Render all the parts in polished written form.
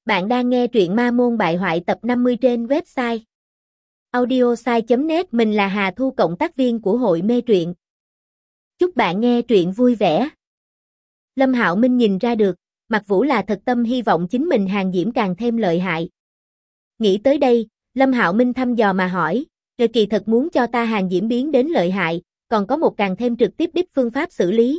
Bạn đang nghe truyện Ma Môn Bại Hoại tập 50 trên website audiosai.net. Mình là Hà Thu, cộng tác viên của hội mê truyện. Chúc bạn nghe truyện vui vẻ. Lâm Hạo Minh nhìn ra được, Mạc Vũ là thật tâm hy vọng chính mình Hàn Diễm càng thêm lợi hại. Nghĩ tới đây, Lâm Hạo Minh thăm dò mà hỏi, "Rồi kỳ thật muốn cho ta Hàn Diễm biến đến lợi hại, còn có một càng thêm trực tiếp đích phương pháp xử lý."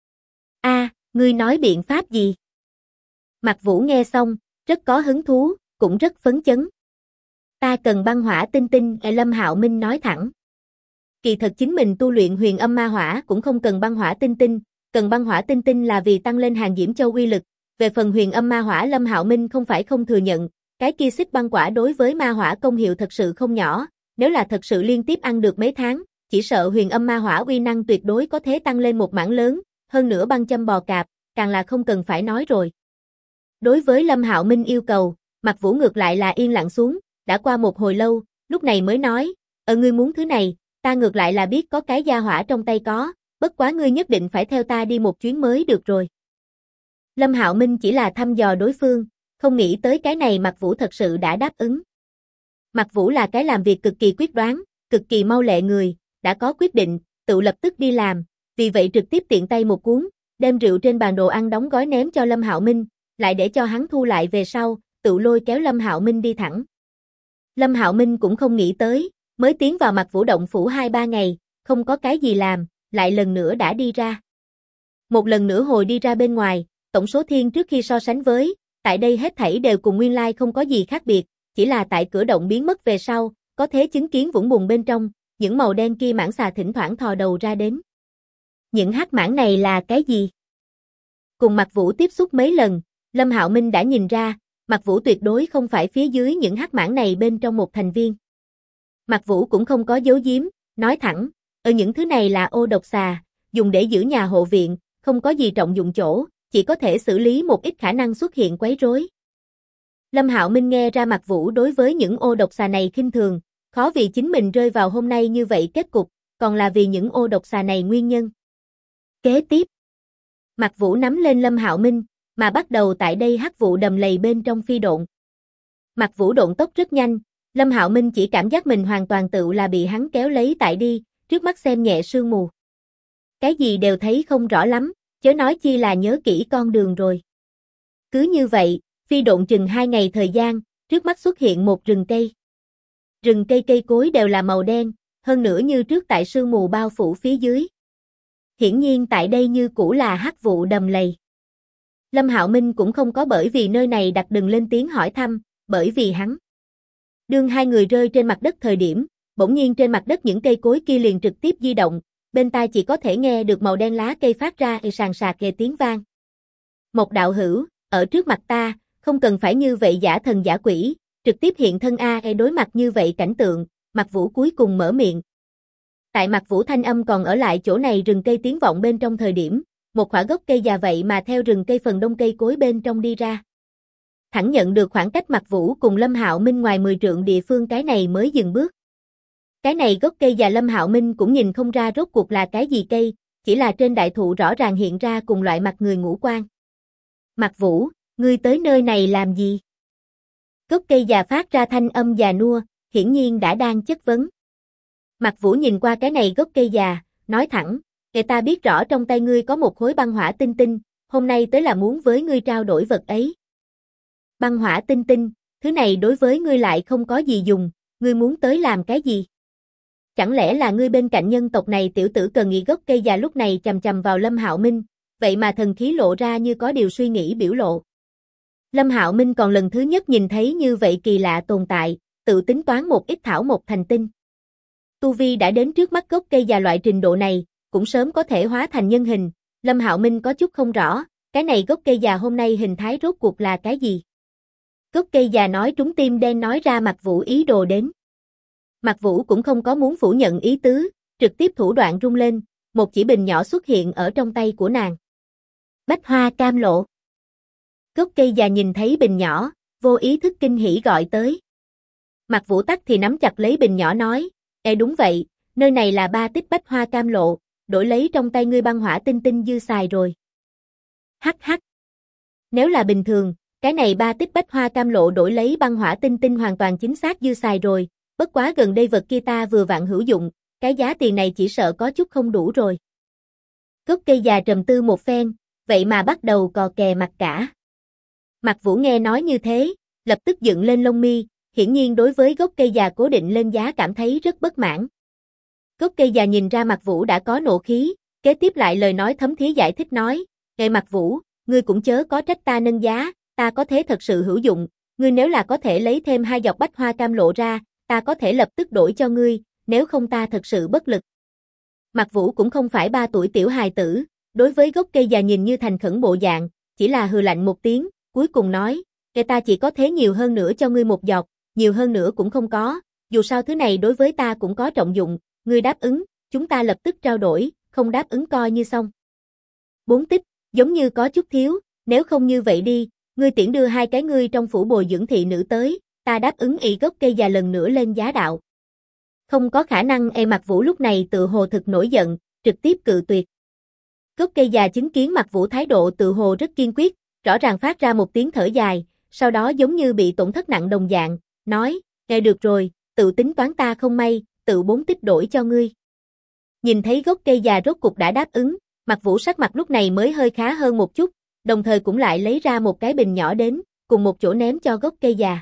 Ngươi nói biện pháp gì?" Mạc Vũ nghe xong, rất có hứng thú, cũng rất phấn chấn. "Ta cần băng hỏa tinh tinh." Lâm Hạo Minh nói thẳng. Kỳ thật chính mình tu luyện huyền âm ma hỏa cũng không cần băng hỏa tinh tinh, cần băng hỏa tinh tinh là vì tăng lên Hàn Diễm Châu uy lực. Về phần huyền âm ma hỏa, Lâm Hạo Minh không phải không thừa nhận, cái kia xích băng quả đối với ma hỏa công hiệu thật sự không nhỏ, nếu là thật sự liên tiếp ăn được mấy tháng, chỉ sợ huyền âm ma hỏa uy năng tuyệt đối có thể tăng lên một mảng lớn, hơn nữa băng châm bò cạp, càng là không cần phải nói rồi. Đối với Lâm Hạo Minh yêu cầu, Mạc Vũ ngược lại là yên lặng xuống, đã qua một hồi lâu, lúc này mới nói, ngươi muốn thứ này, ta ngược lại là biết có cái gia hỏa trong tay có, bất quá ngươi nhất định phải theo ta đi một chuyến mới được rồi." Lâm Hạo Minh chỉ là thăm dò đối phương, không nghĩ tới cái này Mạc Vũ thật sự đã đáp ứng. Mạc Vũ là cái làm việc cực kỳ quyết đoán, cực kỳ mau lẹ người, đã có quyết định, tự lập tức đi làm, vì vậy trực tiếp tiện tay một cuốn, đem rượu trên bàn đồ ăn đóng gói ném cho Lâm Hạo Minh, lại để cho hắn thu lại về sau, tự lôi kéo Lâm Hạo Minh đi thẳng. Lâm Hạo Minh cũng không nghĩ tới, mới tiến vào Mạc Vũ động phủ 2-3 ngày, không có cái gì làm, lại lần nữa đã đi ra. Một lần nữa hồi đi ra bên ngoài, tổng số thiên trước khi so sánh với, tại đây hết thảy đều cùng nguyên lai không có gì khác biệt, chỉ là tại cửa động biến mất về sau, có thể chứng kiến vũng bùn bên trong, những màu đen kia mãng xà thỉnh thoảng thò đầu ra đến. Những hắc mãng này là cái gì? Cùng Mạc Vũ tiếp xúc mấy lần, Lâm Hạo Minh đã nhìn ra, Mạc Vũ tuyệt đối không phải phía dưới những hắc mãng này bên trong một thành viên. Mạc Vũ cũng không có giấu giếm, nói thẳng, những thứ này là ô độc xà, dùng để giữ nhà hộ viện, không có gì trọng dụng chỗ, chỉ có thể xử lý một ít khả năng xuất hiện quấy rối. Lâm Hạo Minh nghe ra Mạc Vũ đối với những ô độc xà này khinh thường, khó vì chính mình rơi vào hôm nay như vậy kết cục, còn là vì những ô độc xà này nguyên nhân. Kế tiếp, Mạc Vũ nắm lên Lâm Hạo Minh, mà bắt đầu tại đây hắc vụ đầm lầy bên trong phi độn. Mạc Vũ độn tốc rất nhanh, Lâm Hạo Minh chỉ cảm giác mình hoàn toàn tự là bị hắn kéo lấy tại đi, trước mắt xem nhẹ sương mù. Cái gì đều thấy không rõ lắm, chớ nói chi là nhớ kỹ con đường rồi. Cứ như vậy, phi độn chừng 2 ngày thời gian, trước mắt xuất hiện một rừng cây. Rừng cây cây cối đều là màu đen, hơn nữa như trước tại sương mù bao phủ phía dưới. Hiển nhiên tại đây như cũ là hắc vụ đầm lầy. Lâm Hạo Minh cũng không có bởi vì nơi này đặt đừng lên tiếng hỏi thăm, bởi vì hắn. Đương hai người rơi trên mặt đất thời điểm, bỗng nhiên trên mặt đất những cây cối kia liền trực tiếp di động, bên tai chỉ có thể nghe được màu đen lá cây phát ra sàn sạc kề tiếng vang. "Một đạo hữu, ở trước mặt ta, không cần phải như vậy giả thần giả quỷ, trực tiếp hiện thân đối mặt như vậy cảnh tượng, Mạc Vũ cuối cùng mở miệng. Tại Mạc Vũ thanh âm còn ở lại chỗ này rừng cây tiếng vọng bên trong thời điểm, một khỏa gốc cây già vậy mà theo rừng cây phần đông cây cối bên trong đi ra. Thẳng nhận được khoảng cách Mạc Vũ cùng Lâm Hạo Minh ngoài 10 trượng địa phương, cái này mới dừng bước. Cái này gốc cây già Lâm Hạo Minh cũng nhìn không ra rốt cuộc là cái gì cây, chỉ là trên đại thụ rõ ràng hiện ra cùng loại mặt người ngũ quan. "Mạc Vũ, ngươi tới nơi này làm gì?" Gốc cây già phát ra thanh âm già nua, hiển nhiên đã đang chất vấn. Mạc Vũ nhìn qua cái này gốc cây già, nói thẳng, "Kể ta biết rõ trong tay ngươi có một khối băng hỏa tinh tinh, hôm nay tới là muốn với ngươi trao đổi vật ấy." "Băng hỏa tinh tinh, thứ này đối với ngươi lại không có gì dùng, ngươi muốn tới làm cái gì? Chẳng lẽ là ngươi bên cạnh nhân tộc này tiểu tử cần nghị?" Gốc cây già lúc này chầm chầm vào Lâm Hạo Minh, vậy mà thần khí lộ ra như có điều suy nghĩ biểu lộ. Lâm Hạo Minh còn lần thứ nhất nhìn thấy như vậy kỳ lạ tồn tại, tự tính toán một ít thảo một thành tinh. Tu vi đã đến trước mắt gốc cây già loại trình độ này, cũng sớm có thể hóa thành nhân hình, Lâm Hạo Minh có chút không rõ, cái này gốc cây già hôm nay hình thái rốt cuộc là cái gì? Gốc cây già nói trúng tim đen, nói ra Mạc Vũ ý đồ đến. Mạc Vũ cũng không có muốn phủ nhận ý tứ, trực tiếp thủ đoạn rung lên, một chỉ bình nhỏ xuất hiện ở trong tay của nàng. "Bách hoa cam lộ." Gốc cây già nhìn thấy bình nhỏ, vô ý thức kinh hỉ gọi tới. Mạc Vũ tắc thì nắm chặt lấy bình nhỏ nói, đúng vậy, nơi này là 3 tích bách hoa cam lộ, đổi lấy trong tay ngươi băng hỏa tinh tinh dư xài rồi." Hắc hắc. Nếu là bình thường, Cái này 3 tích bách hoa cam lộ đổi lấy băng hỏa tinh tinh hoàn toàn chính xác dư xài rồi, bất quá gần đây vật kia ta vừa vặn hữu dụng, cái giá tiền này chỉ sợ có chút không đủ rồi. Gốc cây già trầm tư một phen, vậy mà bắt đầu cò kè mặt cả. Mạc Vũ nghe nói như thế, lập tức dựng lên lông mi, hiển nhiên đối với gốc cây già cố định lên giá cảm thấy rất bất mãn. Gốc cây già nhìn ra Mạc Vũ đã có nộ khí, kế tiếp lại lời nói thấm thía giải thích nói, "Ngài Mạc Vũ, ngươi cũng chớ có trách ta nâng giá, ta có thế thật sự hữu dụng, ngươi nếu là có thể lấy thêm 2 giọt bách hoa cam lộ ra, ta có thể lập tức đổi cho ngươi, nếu không ta thật sự bất lực." Mạc Vũ cũng không phải 3 tuổi tiểu hài tử, đối với gốc cây già nhìn như thành khẩn bộ dạng, chỉ là hừ lạnh một tiếng, cuối cùng nói, "Kể ta chỉ có thế nhiều hơn nữa cho ngươi 1 giọt, nhiều hơn nữa cũng không có, dù sao thứ này đối với ta cũng có trọng dụng, ngươi đáp ứng, chúng ta lập tức trao đổi, không đáp ứng coi như xong." 4 tích, giống như có chút thiếu, nếu không như vậy đi, ngươi tiễn đưa 2 cái ngươi trong phủ bồi dưỡng thị nữ tới, ta đáp ứng ỷ gốc cây già lần nữa lên giá đạo. Không có khả năng. Mạc Vũ lúc này tự hồ thực nổi giận, trực tiếp cự tuyệt. Gốc cây già chứng kiến Mạc Vũ thái độ tự hồ rất kiên quyết, rõ ràng phát ra một tiếng thở dài, sau đó giống như bị tổn thất nặng đồng dạng, nói, "Nghe được rồi, tự tính toán ta không may, tự 4 tích đổi cho ngươi." Nhìn thấy gốc cây già rốt cục đã đáp ứng, Mạc Vũ sắc mặt lúc này mới hơi khá hơn một chút, đồng thời cũng lại lấy ra một cái bình nhỏ đến, cùng một chỗ ném cho gốc cây già.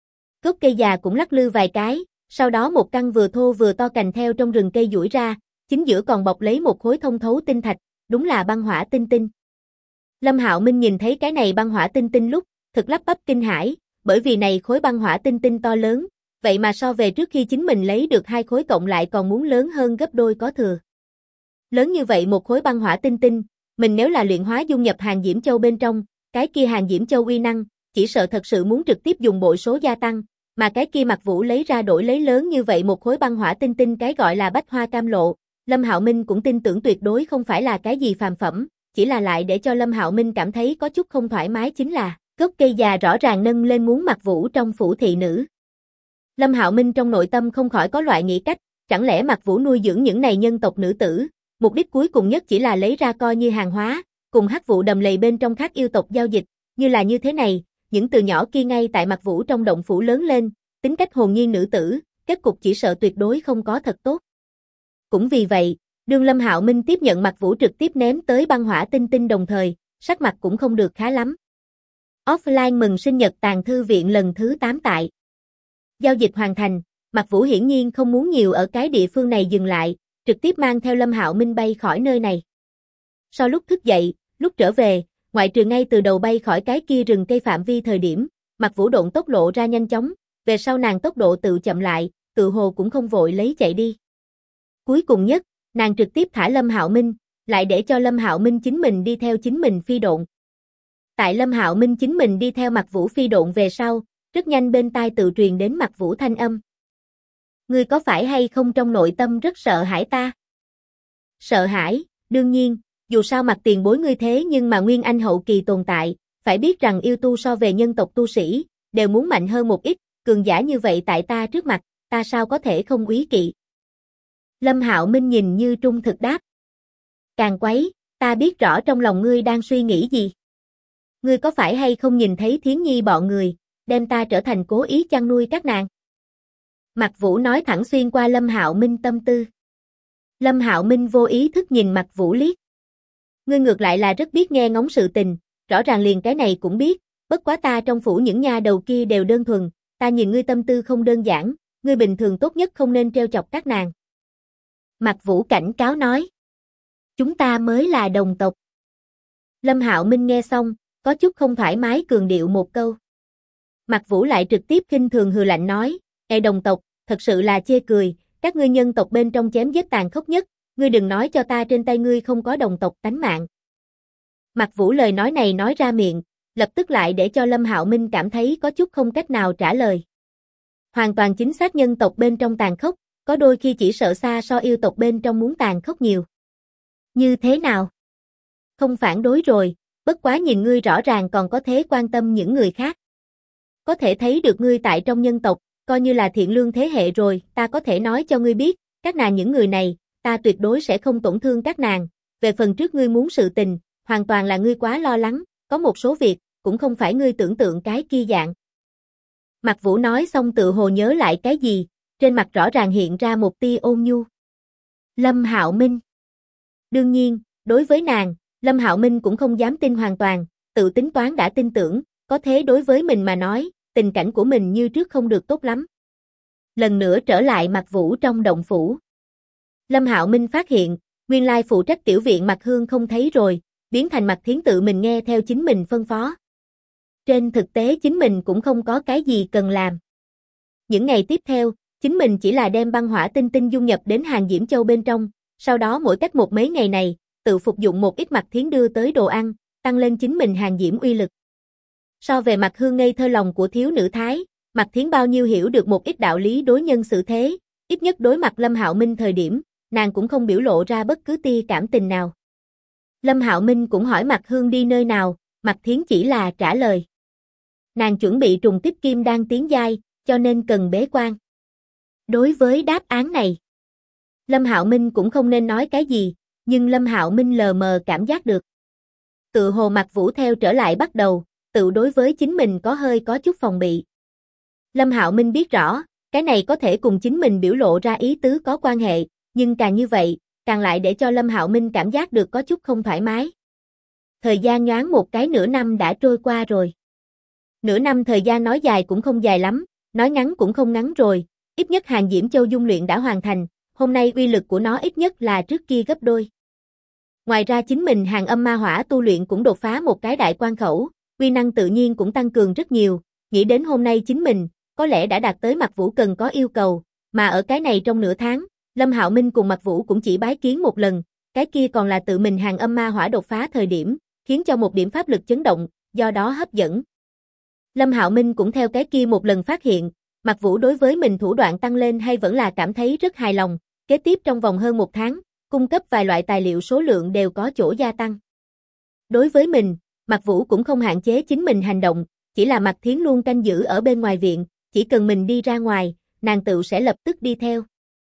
Gốc cây già cũng lắc lư vài cái, sau đó một căn vừa thô vừa to cành theo trong rừng cây duỗi ra, chính giữa còn bọc lấy một khối thông thấu tinh thạch, đúng là băng hỏa tinh tinh. Lâm Hạo Minh nhìn thấy cái này băng hỏa tinh tinh lúc, thực lắp bắp kinh hãi, bởi vì này khối băng hỏa tinh tinh to lớn, vậy mà so về trước khi chính mình lấy được 2 khối cộng lại còn muốn lớn hơn gấp đôi có thừa. Lớn như vậy một khối băng hỏa tinh tinh, mình nếu là luyện hóa dung nhập hàng diễm châu bên trong, cái kia hàng diễm châu uy năng, chỉ sợ thật sự muốn trực tiếp dùng bội số gia tăng, mà cái kia Mạc Vũ lấy ra đổi lấy lớn như vậy một khối băng hỏa tinh tinh cái gọi là bách hoa cam lộ, Lâm Hạo Minh cũng tin tưởng tuyệt đối không phải là cái gì phàm phẩm, chỉ là lại để cho Lâm Hạo Minh cảm thấy có chút không thoải mái chính là, gốc cây già rõ ràng nâng lên muốn Mạc Vũ trong phủ thị nữ. Lâm Hạo Minh trong nội tâm không khỏi có loại nghĩ cách, chẳng lẽ Mạc Vũ nuôi dưỡng những này nhân tộc nữ tử, mục đích cuối cùng nhất chỉ là lấy ra coi như hàng hóa, cùng hắc vụ đầm lầy bên trong khác yêu tộc giao dịch, như là như thế này, những từ nhỏ kia ngay tại Mạc Vũ trong động phủ lớn lên, tính cách hồn nhiên nữ tử, kết cục chỉ sợ tuyệt đối không có thật tốt. Cũng vì vậy, đương Lâm Hạo Minh tiếp nhận Mạc Vũ trực tiếp ném tới băng hỏa tinh tinh đồng thời, sắc mặt cũng không được khá lắm. Offline mừng sinh nhật tàng thư viện lần thứ 8 tại. Giao dịch hoàn thành, Mạc Vũ hiển nhiên không muốn nhiều ở cái địa phương này dừng lại, trực tiếp mang theo Lâm Hạo Minh bay khỏi nơi này. Sau lúc thức dậy, lúc trở về, ngoại trừ ngay từ đầu bay khỏi cái kia rừng cây phạm vi thời điểm, Mạc Vũ độn tốc lộ ra nhanh chóng, về sau nàng tốc độ tự chậm lại, tự hồ cũng không vội lấy chạy đi. Cuối cùng nhất, nàng trực tiếp thả Lâm Hạo Minh, lại để cho Lâm Hạo Minh chính mình đi theo chính mình phi độn. Tại Lâm Hạo Minh chính mình đi theo Mạc Vũ phi độn về sau, rất nhanh bên tai tự truyền đến Mạc Vũ thanh âm. Ngươi có phải hay không trong nội tâm rất sợ hãi ta? Sợ hãi, đương nhiên, dù sao mặt tiền bối ngươi thế nhưng mà Nguyên Anh hậu kỳ tồn tại, phải biết rằng yêu tu so về nhân tộc tu sĩ, đều muốn mạnh hơn một ít, cường giả như vậy tại ta trước mặt, ta sao có thể không úy kỵ? Lâm Hạo Minh nhìn như trung thực đáp. Càng quấy, ta biết rõ trong lòng ngươi đang suy nghĩ gì. Ngươi có phải hay không nhìn thấy Thiến Nhi bọn người, đem ta trở thành cố ý chăn nuôi các nàng? Mạc Vũ nói thẳng xuyên qua Lâm Hạo Minh tâm tư. Lâm Hạo Minh vô ý thức nhìn Mạc Vũ liếc. Ngươi ngược lại là rất biết nghe ngóng sự tình, rõ ràng liền cái này cũng biết, bất quá ta trong phủ những nha đầu kia đều đơn thuần, ta nhìn ngươi tâm tư không đơn giản, ngươi bình thường tốt nhất không nên trêu chọc các nàng. Mạc Vũ cảnh cáo nói. Chúng ta mới là đồng tộc. Lâm Hạo Minh nghe xong, có chút không thoải mái cường điệu một câu. Mạc Vũ lại trực tiếp khinh thường hừ lạnh nói, đồng tộc, thật sự là chê cười, các ngươi nhân tộc bên trong chém giết tàn khốc nhất, ngươi đừng nói cho ta trên tay ngươi không có đồng tộc tánh mạng. Mạc Vũ lời nói này nói ra miệng, lập tức lại để cho Lâm Hạo Minh cảm thấy có chút không cách nào trả lời. Hoàn toàn chính xác nhân tộc bên trong tàn khốc, có đôi khi chỉ sợ xa so yêu tộc bên trong muốn tàn khốc nhiều. Như thế nào? Không phản đối rồi, bất quá nhìn ngươi rõ ràng còn có thế quan tâm những người khác. Có thể thấy được ngươi tại trong nhân tộc, coi như là thiện lương thế hệ rồi, ta có thể nói cho ngươi biết, các nàng những người này, ta tuyệt đối sẽ không tổn thương các nàng. Về phần trước ngươi muốn sự tình, hoàn toàn là ngươi quá lo lắng, có một số việc, cũng không phải ngươi tưởng tượng cái kia dạng. Mạc Vũ nói xong tự hồ nhớ lại cái gì, trên mặt rõ ràng hiện ra một tia ôn nhu. Lâm Hạo Minh. Đương nhiên, đối với nàng, Lâm Hạo Minh cũng không dám tin hoàn toàn, tự tính toán đã tin tưởng, có thế đối với mình mà nói, tình cảnh của mình như trước không được tốt lắm. Lần nữa trở lại Mạc Vũ trong động phủ. Lâm Hạo Minh phát hiện, nguyên lai phụ trách tiểu viện Mạc Hương không thấy rồi, biến thành Mạc Thiến tự mình nghe theo chính mình phân phó. Trên thực tế chính mình cũng không có cái gì cần làm. Những ngày tiếp theo, chính mình chỉ là đem băng hỏa tinh tinh dung nhập đến hàng Diễm Châu bên trong, sau đó mỗi cách một mấy ngày này, tự phục dụng một ít Mạc Thiến đưa tới đồ ăn, tăng lên chính mình hàng diễm uy lực. So về Mạc Hương ngây thơ lòng của thiếu nữ Thái, Mạc Thiến bao nhiêu hiểu được một ít đạo lý đối nhân xử thế, ít nhất đối mặt Lâm Hạo Minh thời điểm, nàng cũng không biểu lộ ra bất cứ tia cảm tình nào. Lâm Hạo Minh cũng hỏi Mạc Hương đi nơi nào, Mạc Thiến chỉ là trả lời. Nàng chuẩn bị trùng kích kim đan tiến giai, cho nên cần bế quan. Đối với đáp án này, Lâm Hạo Minh cũng không nên nói cái gì, nhưng Lâm Hạo Minh lờ mờ cảm giác được. Tự hồ Mạc Vũ theo trở lại bắt đầu, tự đối với chính mình có chút phòng bị. Lâm Hạo Minh biết rõ, cái này có thể cùng chính mình biểu lộ ra ý tứ có quan hệ, nhưng càng như vậy, càng lại để cho Lâm Hạo Minh cảm giác được có chút không thoải mái. Thời gian nhoáng một cái nửa năm đã trôi qua rồi. Nửa năm thời gian nói dài cũng không dài lắm, nói ngắn cũng không ngắn rồi, ít nhất hàng Diễm Châu dung luyện đã hoàn thành, hôm nay uy lực của nó ít nhất là trước kia gấp đôi. Ngoài ra chính mình hàng âm ma hỏa tu luyện cũng đột phá một cái đại quan khẩu, uy năng tự nhiên cũng tăng cường rất nhiều, nghĩ đến hôm nay chính mình, có lẽ đã đạt tới Mạc Vũ cần có yêu cầu, mà ở cái này trong nửa tháng, Lâm Hạo Minh cùng Mạc Vũ cũng chỉ bái kiến một lần, cái kia còn là tự mình hàng âm ma hỏa đột phá thời điểm, khiến cho một điểm pháp lực chấn động, do đó hấp dẫn. Lâm Hạo Minh cũng theo cái kia một lần phát hiện, Mạc Vũ đối với mình thủ đoạn tăng lên hay vẫn là cảm thấy rất hài lòng, kế tiếp trong vòng hơn một tháng, cung cấp vài loại tài liệu số lượng đều có chỗ gia tăng. Đối với mình, Mạc Vũ cũng không hạn chế chính mình hành động, chỉ là Mạc Thiến luôn canh giữ ở bên ngoài viện, chỉ cần mình đi ra ngoài, nàng tự sẽ lập tức đi theo.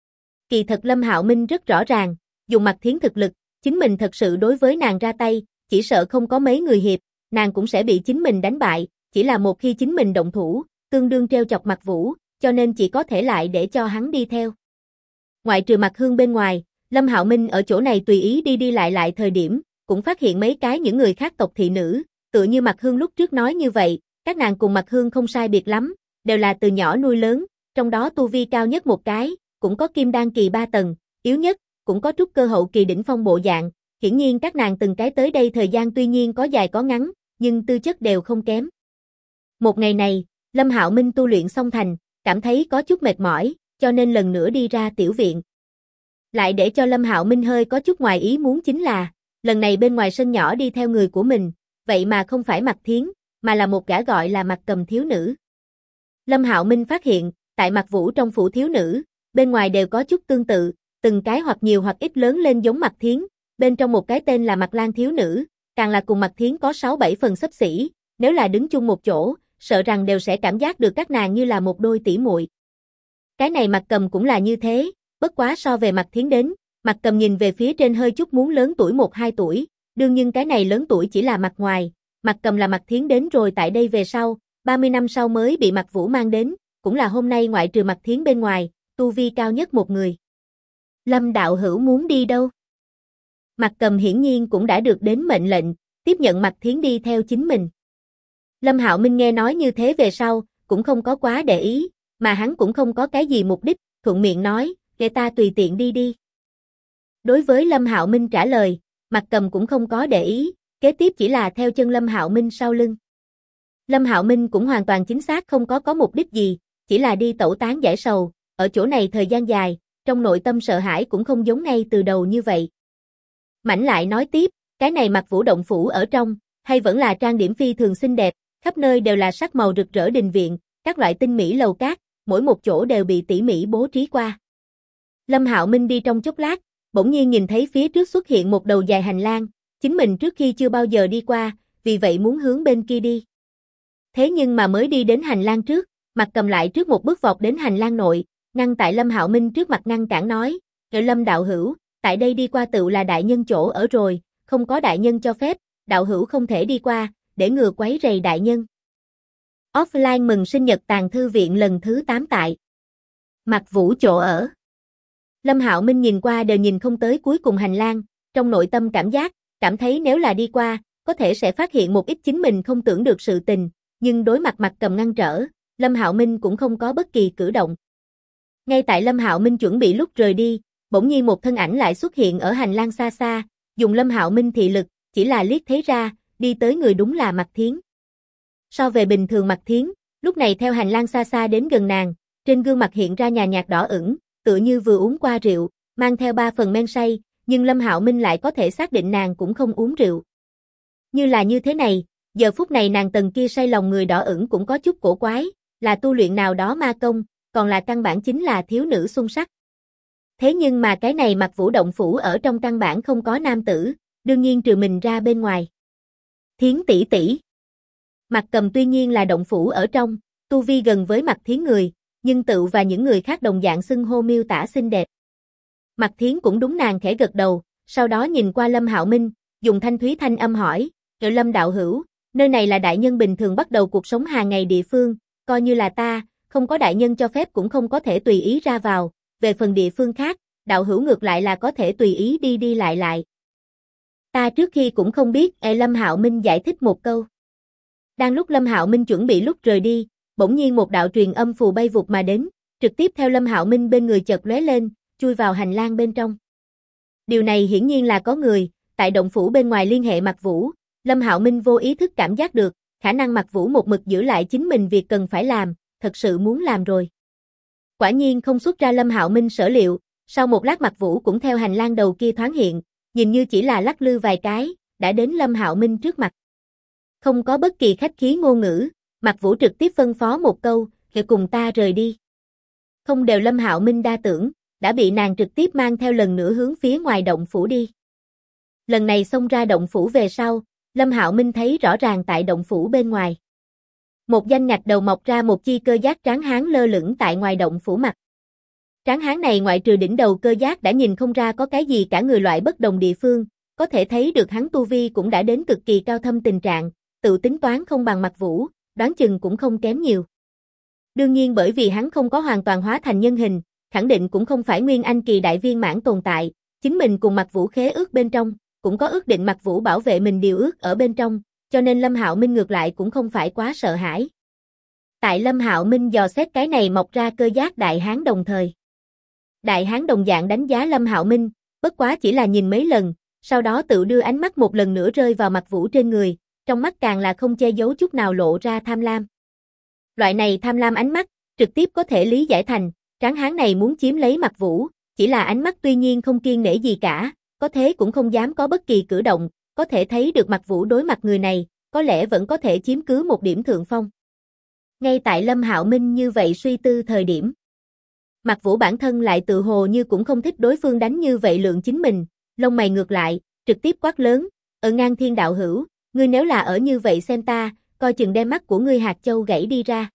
Kỳ thật Lâm Hạo Minh rất rõ ràng, dùng Mạc Thiến thực lực, chính mình thật sự đối với nàng ra tay, chỉ sợ không có mấy người hiệp, nàng cũng sẽ bị chính mình đánh bại, chỉ là một khi chính mình động thủ, tương đương treo chọc Mạc Vũ, cho nên chỉ có thể lại để cho hắn đi theo. Ngoại trừ Mạc Hương bên ngoài, Lâm Hạo Minh ở chỗ này tùy ý đi đi lại thời điểm, cũng phát hiện mấy cái những người khác tộc thị nữ, tựa như Mạc Hương lúc trước nói như vậy, các nàng cùng Mạc Hương không sai biệt lắm, đều là từ nhỏ nuôi lớn, trong đó tu vi cao nhất một cái, cũng có kim đan kỳ 3 tầng, yếu nhất, cũng có trúc cơ hậu kỳ đỉnh phong bộ dạng, hiển nhiên các nàng từng cái tới đây thời gian tuy nhiên có dài có ngắn, nhưng tư chất đều không kém. Một ngày này, Lâm Hạo Minh tu luyện xong thành, cảm thấy có chút mệt mỏi, cho nên lần nữa đi ra tiểu viện. Lại để cho Lâm Hạo Minh hơi có chút ngoài ý muốn chính là, lần này bên ngoài sân nhỏ đi theo người của mình, vậy mà không phải Mạc Thiến, mà là một gã gọi là Mạc Cầm thiếu nữ. Lâm Hạo Minh phát hiện, tại Mạc Vũ trong phủ thiếu nữ, bên ngoài đều có chút tương tự, từng cái hoặc nhiều hoặc ít lớn lên giống Mạc Thiến, bên trong một cái tên là Mạc Lan thiếu nữ, càng là cùng Mạc Thiến có 6-7 phần xấp xỉ, nếu là đứng chung một chỗ, sợ rằng đều sẽ cảm giác được các nàng như là một đôi tỷ muội. Cái này Mạc Cầm cũng là như thế, bất quá so về Mạc Thiến đến, Mạc Cầm nhìn về phía trên hơi chút muốn lớn tuổi 1-2 tuổi, đương nhiên cái này lớn tuổi chỉ là mặt ngoài, Mạc Cầm là Mạc Thiến đến rồi tại đây về sau, 30 năm sau mới bị Mạc Vũ mang đến, cũng là hôm nay ngoại trừ Mạc Thiến bên ngoài, tu vi cao nhất một người. Lâm đạo hữu muốn đi đâu? Mạc Cầm hiển nhiên cũng đã được đến mệnh lệnh, tiếp nhận Mạc Thiến đi theo chính mình. Lâm Hạo Minh nghe nói như thế về sau, cũng không có quá để ý, mà hắn cũng không có cái gì mục đích, thuận miệng nói, để ta tùy tiện đi đi. Đối với Lâm Hạo Minh trả lời, Mạc Cầm cũng không có để ý, kế tiếp chỉ là theo chân Lâm Hạo Minh sau lưng. Lâm Hạo Minh cũng hoàn toàn chính xác không có mục đích gì, chỉ là đi tẩu tán giải sầu, ở chỗ này thời gian dài, trong nội tâm sợ hãi cũng không giống ngay từ đầu như vậy. Mảnh lại nói tiếp, cái này Mạc Vũ động phủ ở trong, hay vẫn là trang điểm phi thường xinh đẹp, khắp nơi đều là sắc màu rực rỡ đình viện, các loại tinh mỹ lầu cát, mỗi một chỗ đều bị tỉ mỉ bố trí qua. Lâm Hạo Minh đi trong chốc lát, bỗng nhiên nhìn thấy phía trước xuất hiện một đầu dài hành lang, chính mình trước khi chưa bao giờ đi qua, vì vậy muốn hướng bên kia đi. Thế nhưng mà mới đi đến hành lang trước, Mạc Cầm lại trước một bước vọt đến hành lang nội, ngăn tại Lâm Hạo Minh trước mặt ngăn cản nói, Lâm đạo hữu, tại đây đi qua tựu là đại nhân chỗ ở rồi, không có đại nhân cho phép, đạo hữu không thể đi qua, để ngừa quấy rầy đại nhân. Offline mừng sinh nhật Tàng Thư Viện lần thứ 8 tại Mạc Vũ chỗ ở. Lâm Hạo Minh nhìn qua đều nhìn không tới cuối cùng hành lang, trong nội tâm cảm thấy nếu là đi qua, có thể sẽ phát hiện một ít chính mình không tưởng được sự tình, nhưng đối mặt Mạc Cầm ngăn trở, Lâm Hạo Minh cũng không có bất kỳ cử động. Ngay tại Lâm Hạo Minh chuẩn bị lúc rời đi, bỗng nhiên một thân ảnh lại xuất hiện ở hành lang xa xa, dùng Lâm Hạo Minh thị lực, chỉ là liếc thấy ra, đi tới người đúng là Mạc Thiến. So về bình thường Mạc Thiến, lúc này theo hành lang xa xa đến gần nàng, trên gương mặt hiện ra nhàn nhạt đỏ ửng, tựa như vừa uống qua rượu, mang theo 3 phần men say, nhưng Lâm Hạo Minh lại có thể xác định nàng cũng không uống rượu. Như là như thế này, giờ phút này nàng tầng kia say lòng người đỏ ửng cũng có chút cổ quái, là tu luyện nào đó ma công, còn là căn bản chính là thiếu nữ xung sắc. Thế nhưng mà cái này Mạc Vũ động phủ ở trong căn bản không có nam tử, đương nhiên trừ mình ra bên ngoài. Thiến tỷ tỷ. Mạc Cầm tuy nhiên là động phủ ở trong, tu vi gần với Mạc Thiến người, nhưng tự và những người khác đồng dạng xưng hô miêu tả xinh đẹp. Mạc Thiến cũng đúng nàng khẽ gật đầu, sau đó nhìn qua Lâm Hạo Minh, dùng thanh thúy thanh âm hỏi, Lâm đạo hữu, nơi này là đại nhân bình thường bắt đầu cuộc sống hàng ngày địa phương, coi như là ta, không có đại nhân cho phép cũng không có thể tùy ý ra vào, về phần địa phương khác, đạo hữu ngược lại là có thể tùy ý đi đi lại lại. Ta trước khi cũng không biết, Lâm Hạo Minh giải thích một câu. Đang lúc Lâm Hạo Minh chuẩn bị lúc rời đi, bỗng nhiên một đạo truyền âm phù bay vụt mà đến, trực tiếp theo Lâm Hạo Minh bên người chợt lóe lên, chui vào hành lang bên trong. Điều này hiển nhiên là có người, tại động phủ bên ngoài liên hệ Mạc Vũ, Lâm Hạo Minh vô ý thức cảm giác được, khả năng Mạc Vũ một mực giữ lại chính mình việc cần phải làm, thật sự muốn làm rồi. Quả nhiên không xuất ra Lâm Hạo Minh sở liệu, sau một lát Mạc Vũ cũng theo hành lang đầu kia thoáng hiện, nhìn như chỉ là lắc lư vài cái, đã đến Lâm Hạo Minh trước mặt. Không có bất kỳ khách khí ngôn ngữ, Mạc Vũ trực tiếp phân phó một câu, "Hãy cùng ta rời đi." Không đều Lâm Hạo Minh đa tưởng, đã bị nàng trực tiếp mang theo lần nữa hướng phía ngoài động phủ đi. Lần này xông ra động phủ về sau, Lâm Hạo Minh thấy rõ ràng tại động phủ bên ngoài. Một danh ngạch đầu mọc ra một chi cơ giác tráng hán lơ lửng tại ngoài động phủ mặt. Tráng hán này ngoại trừ đỉnh đầu cơ giác đã nhìn không ra có cái gì cả người loại bất đồng địa phương, có thể thấy được hắn tu vi cũng đã đến cực kỳ cao thâm tình trạng, tự tính toán không bằng Mạc Vũ, đoán chừng cũng không kém nhiều. Đương nhiên bởi vì hắn không có hoàn toàn hóa thành nhân hình, khẳng định cũng không phải nguyên anh kỳ đại viên mãn tồn tại, chính mình cùng Mạc Vũ khế ước bên trong, cũng có ước định Mạc Vũ bảo vệ mình điều ước ở bên trong, cho nên Lâm Hạo Minh ngược lại cũng không phải quá sợ hãi. Tại Lâm Hạo Minh dò xét cái này mọc ra cơ giác đại hán đồng thời. Đại hán đồng dạng đánh giá Lâm Hạo Minh, bất quá chỉ là nhìn mấy lần, sau đó tự đưa ánh mắt một lần nữa rơi vào Mạc Vũ trên người, trong mắt càng là không che giấu chút nào lộ ra tham lam. Loại này tham lam ánh mắt, trực tiếp có thể lý giải thành, tráng hán này muốn chiếm lấy Mạc Vũ, chỉ là ánh mắt tuy nhiên không kiêng nể gì cả, có thế cũng không dám có bất kỳ cử động, có thể thấy được Mạc Vũ đối mặt người này, có lẽ vẫn có thể chiếm cứ một điểm thượng phong. Ngay tại Lâm Hạo Minh như vậy suy tư thời điểm, Mạc Vũ bản thân lại tự hồ như cũng không thích đối phương đánh như vậy lượng chính mình, lông mày ngược lại, trực tiếp quát lớn, "Ở Ngang Thiên đạo hữu, ngươi nếu là ở như vậy xem ta, coi chừng đem mắt của ngươi hạt châu gãy đi ra."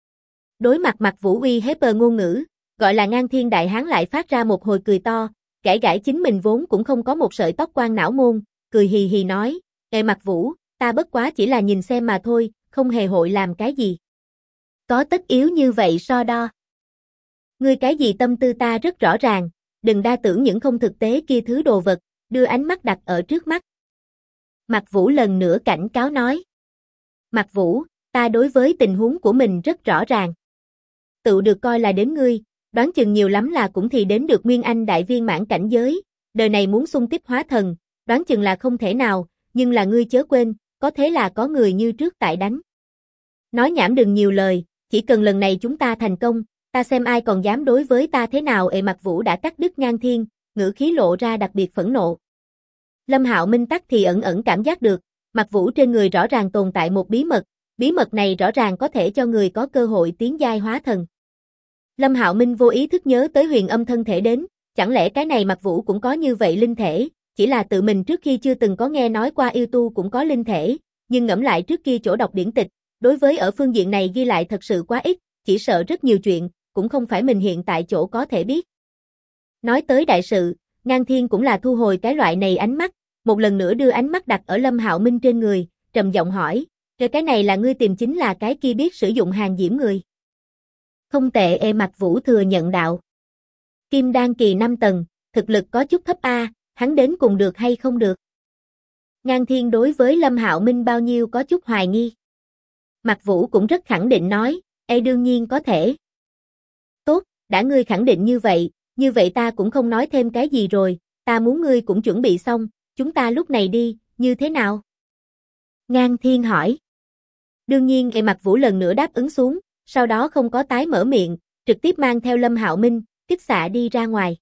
Đối mặt Mạc Vũ uy hiếp ngôn ngữ, gọi là Ngang Thiên đại hán lại phát ra một hồi cười to, gãi gãi chính mình vốn cũng không có một sợi tóc quan não môn, cười hì hì nói, Mạc Vũ, ta bất quá chỉ là nhìn xem mà thôi, không hề hội làm cái gì. Có tất yếu như vậy so đo. Ngươi cái gì tâm tư ta rất rõ ràng, đừng đa tưởng những không thực tế kia thứ đồ vật, đưa ánh mắt đặt ở trước mắt." Mạc Vũ lần nữa cảnh cáo nói. "Mạc Vũ, ta đối với tình huống của mình rất rõ ràng. Tự được coi là đến ngươi, đoán chừng nhiều lắm là cũng thì đến được Nguyên Anh đại viên mãn cảnh giới, đời này muốn xung kích hóa thần, đoán chừng là không thể nào, nhưng là ngươi chớ quên, có thế là có người như trước tại đánh. Nói nhảm đừng nhiều lời, chỉ cần lần này chúng ta thành công, ta xem ai còn dám đối với ta thế nào." Mạc Vũ đã cắt đứt Ngang Thiên, ngữ khí lộ ra đặc biệt phẫn nộ. Lâm Hạo Minh tắc thì ẩn ẩn cảm giác được, Mạc Vũ trên người rõ ràng tồn tại một bí mật này rõ ràng có thể cho người có cơ hội tiến giai hóa thần. Lâm Hạo Minh vô ý thức nhớ tới Huyền Âm thân thể đến, chẳng lẽ cái này Mạc Vũ cũng có như vậy linh thể, chỉ là tự mình trước khi chưa từng có nghe nói qua yêu tu cũng có linh thể, nhưng ngẫm lại trước kia chỗ đọc điển tịch, đối với ở phương diện này ghi lại thật sự quá ít, chỉ sợ rất nhiều chuyện, cũng không phải mình hiện tại chỗ có thể biết. Nói tới đại sự, Ngang Thiên cũng là thu hồi cái loại này ánh mắt, một lần nữa đưa ánh mắt đặt ở Lâm Hạo Minh trên người, trầm giọng hỏi, Cái này là ngươi tìm chính là cái kia biết sử dụng hàng diễm người. Không tệ, Mạc Vũ thừa nhận đạo. Kim đan kỳ 5 tầng, thực lực có chút thấp a, hắn đến cùng được hay không được? Ngang Thiên đối với Lâm Hạo Minh bao nhiêu có chút hoài nghi. Mạc Vũ cũng rất khẳng định nói, đương nhiên có thể. Tốt, đã ngươi khẳng định như vậy ta cũng không nói thêm cái gì rồi, ta muốn ngươi cũng chuẩn bị xong, chúng ta lúc này đi, như thế nào? Ngang Thiên hỏi. Đương nhiên, Mạc Vũ lần nữa đáp ứng xuống, sau đó không có tái mở miệng, trực tiếp mang theo Lâm Hạo Minh, kích xạ đi ra ngoài.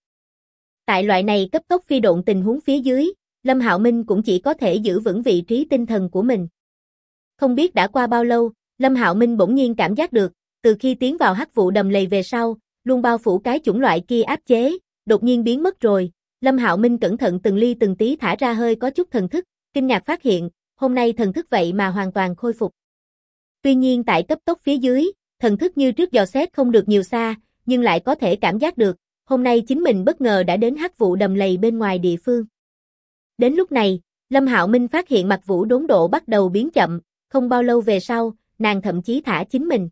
Tại loại này cấp tốc phi độn tình huống phía dưới, Lâm Hạo Minh cũng chỉ có thể giữ vững vị trí tinh thần của mình. Không biết đã qua bao lâu, Lâm Hạo Minh bỗng nhiên cảm giác được, từ khi tiến vào hắc vụ đầm lầy về sau, luôn bao phủ cái chủng loại kia áp chế, đột nhiên biến mất rồi. Lâm Hạo Minh cẩn thận từng ly từng tí thả ra hơi có chút thần thức, kinh ngạc phát hiện, hôm nay thần thức vậy mà hoàn toàn khôi phục. Tuy nhiên tại cấp tốc phía dưới, thần thức như trước dò xét không được nhiều xa, nhưng lại có thể cảm giác được, hôm nay chính mình bất ngờ đã đến hắc vụ đầm lầy bên ngoài địa phương. Đến lúc này, Lâm Hạo Minh phát hiện Mạc Vũ đốn độ bắt đầu biến chậm, không bao lâu về sau, nàng thậm chí thả chính mình.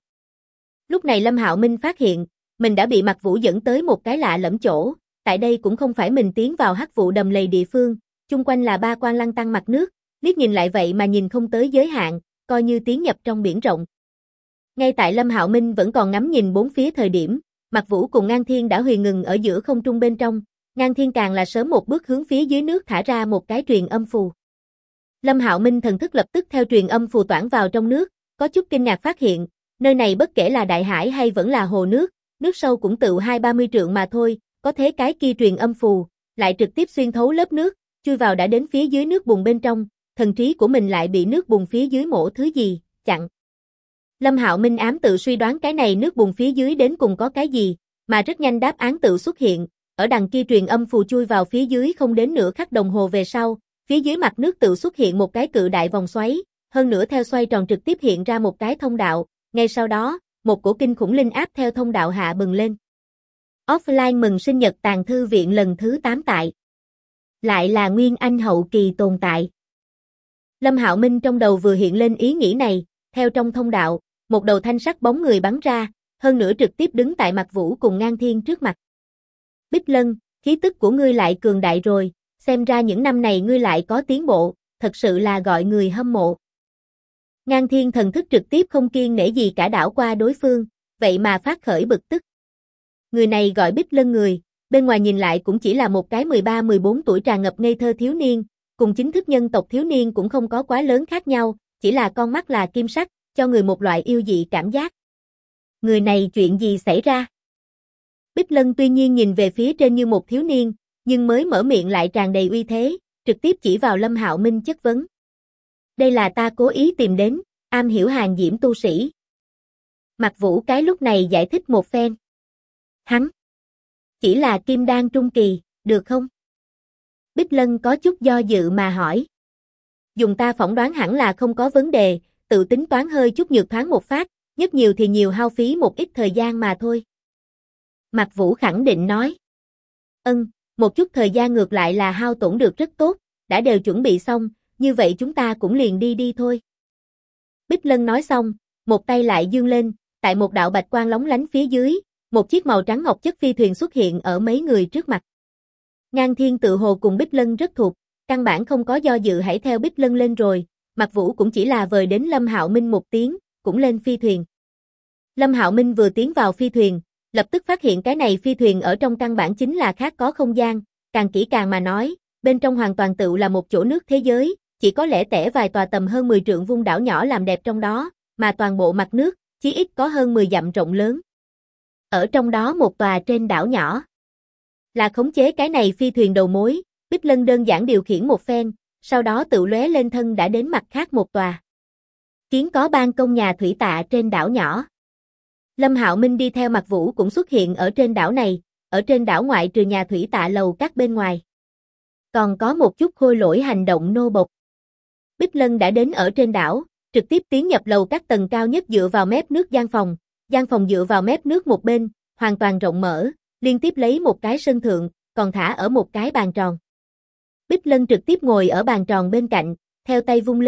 Lúc này Lâm Hạo Minh phát hiện, mình đã bị Mạc Vũ dẫn tới một cái lạ lẫm chỗ, tại đây cũng không phải mình tiến vào hắc vụ đầm lầy địa phương, chung quanh là ba quan lăng tăng mặt nước, liếc nhìn lại vậy mà nhìn không tới giới hạn, coi như tiến nhập trong biển rộng. Ngay tại Lâm Hạo Minh vẫn còn ngắm nhìn bốn phía thời điểm, Mạc Vũ cùng Ngang Thiên đã huyền ngừng ở giữa không trung bên trong, Ngang Thiên càng là sớm một bước hướng phía dưới nước thả ra một cái truyền âm phù. Lâm Hạo Minh thần thức lập tức theo truyền âm phù toản vào trong nước, có chút kinh ngạc phát hiện, nơi này bất kể là đại hải hay vẫn là hồ nước, nước sâu cũng tự 20-30 trượng mà thôi, có thế cái kia truyền âm phù, lại trực tiếp xuyên thấu lớp nước, chui vào đã đến phía dưới nước bùn bên trong, thần trí của mình lại bị nước bùn phía dưới mổ thứ gì, chặn. Lâm Hạo Minh ám tự suy đoán cái này nước bùn phía dưới đến cùng có cái gì, mà rất nhanh đáp án tự xuất hiện, ở đằng kia truyền âm phù chui vào phía dưới không đến nửa khắc đồng hồ về sau, phía dưới mặt nước tự xuất hiện một cái cự đại vòng xoáy, hơn nữa theo xoay tròn trực tiếp hiện ra một cái thông đạo, ngay sau đó, một cổ kinh khủng linh áp theo thông đạo hạ bừng lên. Offline mừng sinh nhật Tàng Thư Viện lần thứ 8 tại. Lại là Nguyên Anh hậu kỳ tồn tại. Lâm Hạo Minh trong đầu vừa hiện lên ý nghĩ này, theo trong thông đạo, một đầu thanh sắc bóng người bắn ra, hơn nữa trực tiếp đứng tại Mạc Vũ cùng Ngang Thiên trước mặt. Bích Lân, khí tức của ngươi lại cường đại rồi, xem ra những năm này ngươi lại có tiến bộ, thật sự là gọi người hâm mộ. Ngang Thiên thần thức trực tiếp không kiêng nể gì cả đảo qua đối phương, vậy mà phát khởi bực tức. Người này gọi Bích Lân người, bên ngoài nhìn lại cũng chỉ là một cái 13-14 tuổi tràn ngập ngây thơ thiếu niên, cùng chính thức nhân tộc thiếu niên cũng không có quá lớn khác nhau, chỉ là con mắt là kim sắc, cho người một loại yêu dị cảm giác. Người này chuyện gì xảy ra? Bích Lân tuy nhiên nhìn về phía trên như một thiếu niên, nhưng mới mở miệng lại tràn đầy uy thế, trực tiếp chỉ vào Lâm Hạo Minh chất vấn. Đây là ta cố ý tìm đến, am hiểu hàng diễm tu sĩ. Mạc Vũ cái lúc này giải thích một phen. Hắn chỉ là kim đan trung kỳ, được không? Bích Lân có chút do dự mà hỏi. Dùng ta phỏng đoán hẳn là không có vấn đề, tự tính toán hơi chút nhược thoáng một phát, nhất nhiều thì nhiều hao phí một ít thời gian mà thôi. Mạc Vũ khẳng định nói. Một chút thời gian ngược lại là hao tổn được rất tốt, đã đều chuẩn bị xong, như vậy chúng ta cũng liền đi thôi. Bích Lân nói xong, một tay lại dương lên, tại một đạo bạch quang lóng lánh phía dưới, một chiếc màu trắng ngọc chất phi thuyền xuất hiện ở mấy người trước mặt. Ngang Thiên tự hồ cùng Bích Lân rất thuộc, căn bản không có do dự hãy theo Bích Lân lên rồi, Mạc Vũ cũng chỉ là vời đến Lâm Hạo Minh một tiếng, cũng lên phi thuyền. Lâm Hạo Minh vừa tiến vào phi thuyền, lập tức phát hiện cái này phi thuyền ở trong căn bản chính là khác có không gian, càng kỹ càng mà nói, bên trong hoàn toàn tự là một chỗ nước thế giới, chỉ có lẻ tẻ vài tòa tầm hơn 10 trượng vuông đảo nhỏ làm đẹp trong đó, mà toàn bộ mặt nước, chí ít có hơn 10 dặm rộng lớn. Ở trong đó một tòa trên đảo nhỏ, là khống chế cái này phi thuyền đầu mối, Bích Lân đơn giản điều khiển một phen, sau đó tự lóe lên thân đã đến mặt khác một tòa. Kiến có ban công nhà thủy tạ trên đảo nhỏ. Lâm Hạo Minh đi theo Mạc Vũ cũng xuất hiện ở trên đảo này, ở trên đảo ngoại trừ nhà thủy tạ lầu các bên ngoài. Còn có một chút khôi lỗi hành động nô bộc. Bích Lân đã đến ở trên đảo, trực tiếp tiến nhập lầu các tầng cao nhất dựa vào mép nước gian phòng dựa vào mép nước một bên, hoàn toàn rộng mở, liên tiếp lấy một cái sân thượng, còn thả ở một cái bàn tròn. Bích Lân trực tiếp ngồi ở bàn tròn bên cạnh, theo tay vung lên,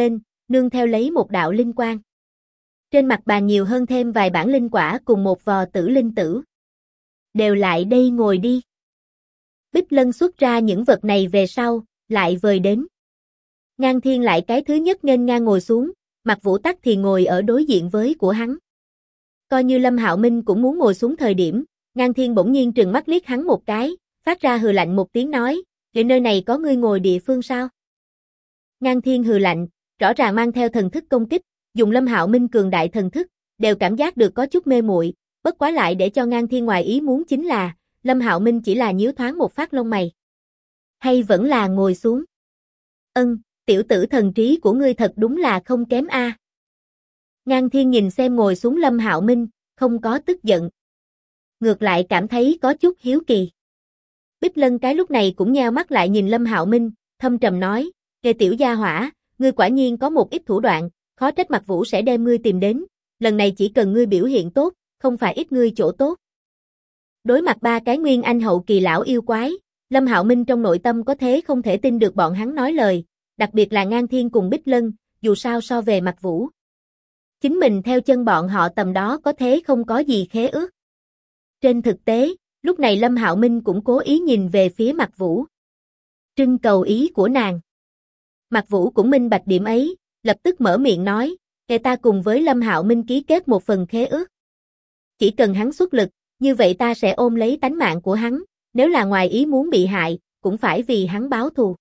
nương theo lấy một đạo linh quang. Trên mặt bàn nhiều hơn thêm vài bản linh quả cùng một vò tử linh tử. Đều lại đây ngồi đi. Bích Lân xuất ra những vật này về sau, lại vời đến. Ngang Thiên lại cái thứ nhất nghênh ngang ngồi xuống, Mạc Vũ Tắc thì ngồi ở đối diện với của hắn. Coi như Lâm Hạo Minh cũng muốn ngồi xuống thời điểm, Ngang Thiên bỗng nhiên trừng mắt liếc hắn một cái, phát ra hừ lạnh một tiếng nói, "Vậy nơi này có ngươi ngồi địa phương sao?" Ngang Thiên hừ lạnh, rõ ràng mang theo thần thức công kích, dùng Lâm Hạo Minh cường đại thần thức, đều cảm giác được có chút mê muội, bất quá lại để cho Ngang Thiên ngoài ý muốn chính là, Lâm Hạo Minh chỉ là nhíu thoáng một phát lông mày. Hay vẫn là ngồi xuống. Tiểu tử thần trí của ngươi thật đúng là không kém a. Ngang Thiên nhìn xem ngồi xuống Lâm Hạo Minh, không có tức giận. Ngược lại cảm thấy có chút hiếu kỳ. Bích Lân cái lúc này cũng nheo mắt lại nhìn Lâm Hạo Minh, thâm trầm nói, "Kề tiểu gia hỏa, ngươi quả nhiên có một ít thủ đoạn, khó trách Mạc Vũ sẽ đem ngươi tìm đến, lần này chỉ cần ngươi biểu hiện tốt, không phải ít ngươi chỗ tốt." Đối mặt ba cái nguyên anh hậu kỳ lão yêu quái, Lâm Hạo Minh trong nội tâm có thế không thể tin được bọn hắn nói lời, đặc biệt là Ngang Thiên cùng Bích Lân, dù sao so về Mạc Vũ. Chính mình theo chân bọn họ tầm đó có thế không có gì khế ước. Trên thực tế, lúc này Lâm Hạo Minh cũng cố ý nhìn về phía Mạc Vũ. Trưng cầu ý của nàng. Mạc Vũ cũng minh bạch điểm ấy, lập tức mở miệng nói, "Kẻ ta cùng với Lâm Hạo Minh ký kết một phần khế ước. Chỉ cần hắn xuất lực, như vậy ta sẽ ôm lấy tánh mạng của hắn, nếu là ngoài ý muốn bị hại, cũng phải vì hắn báo thù."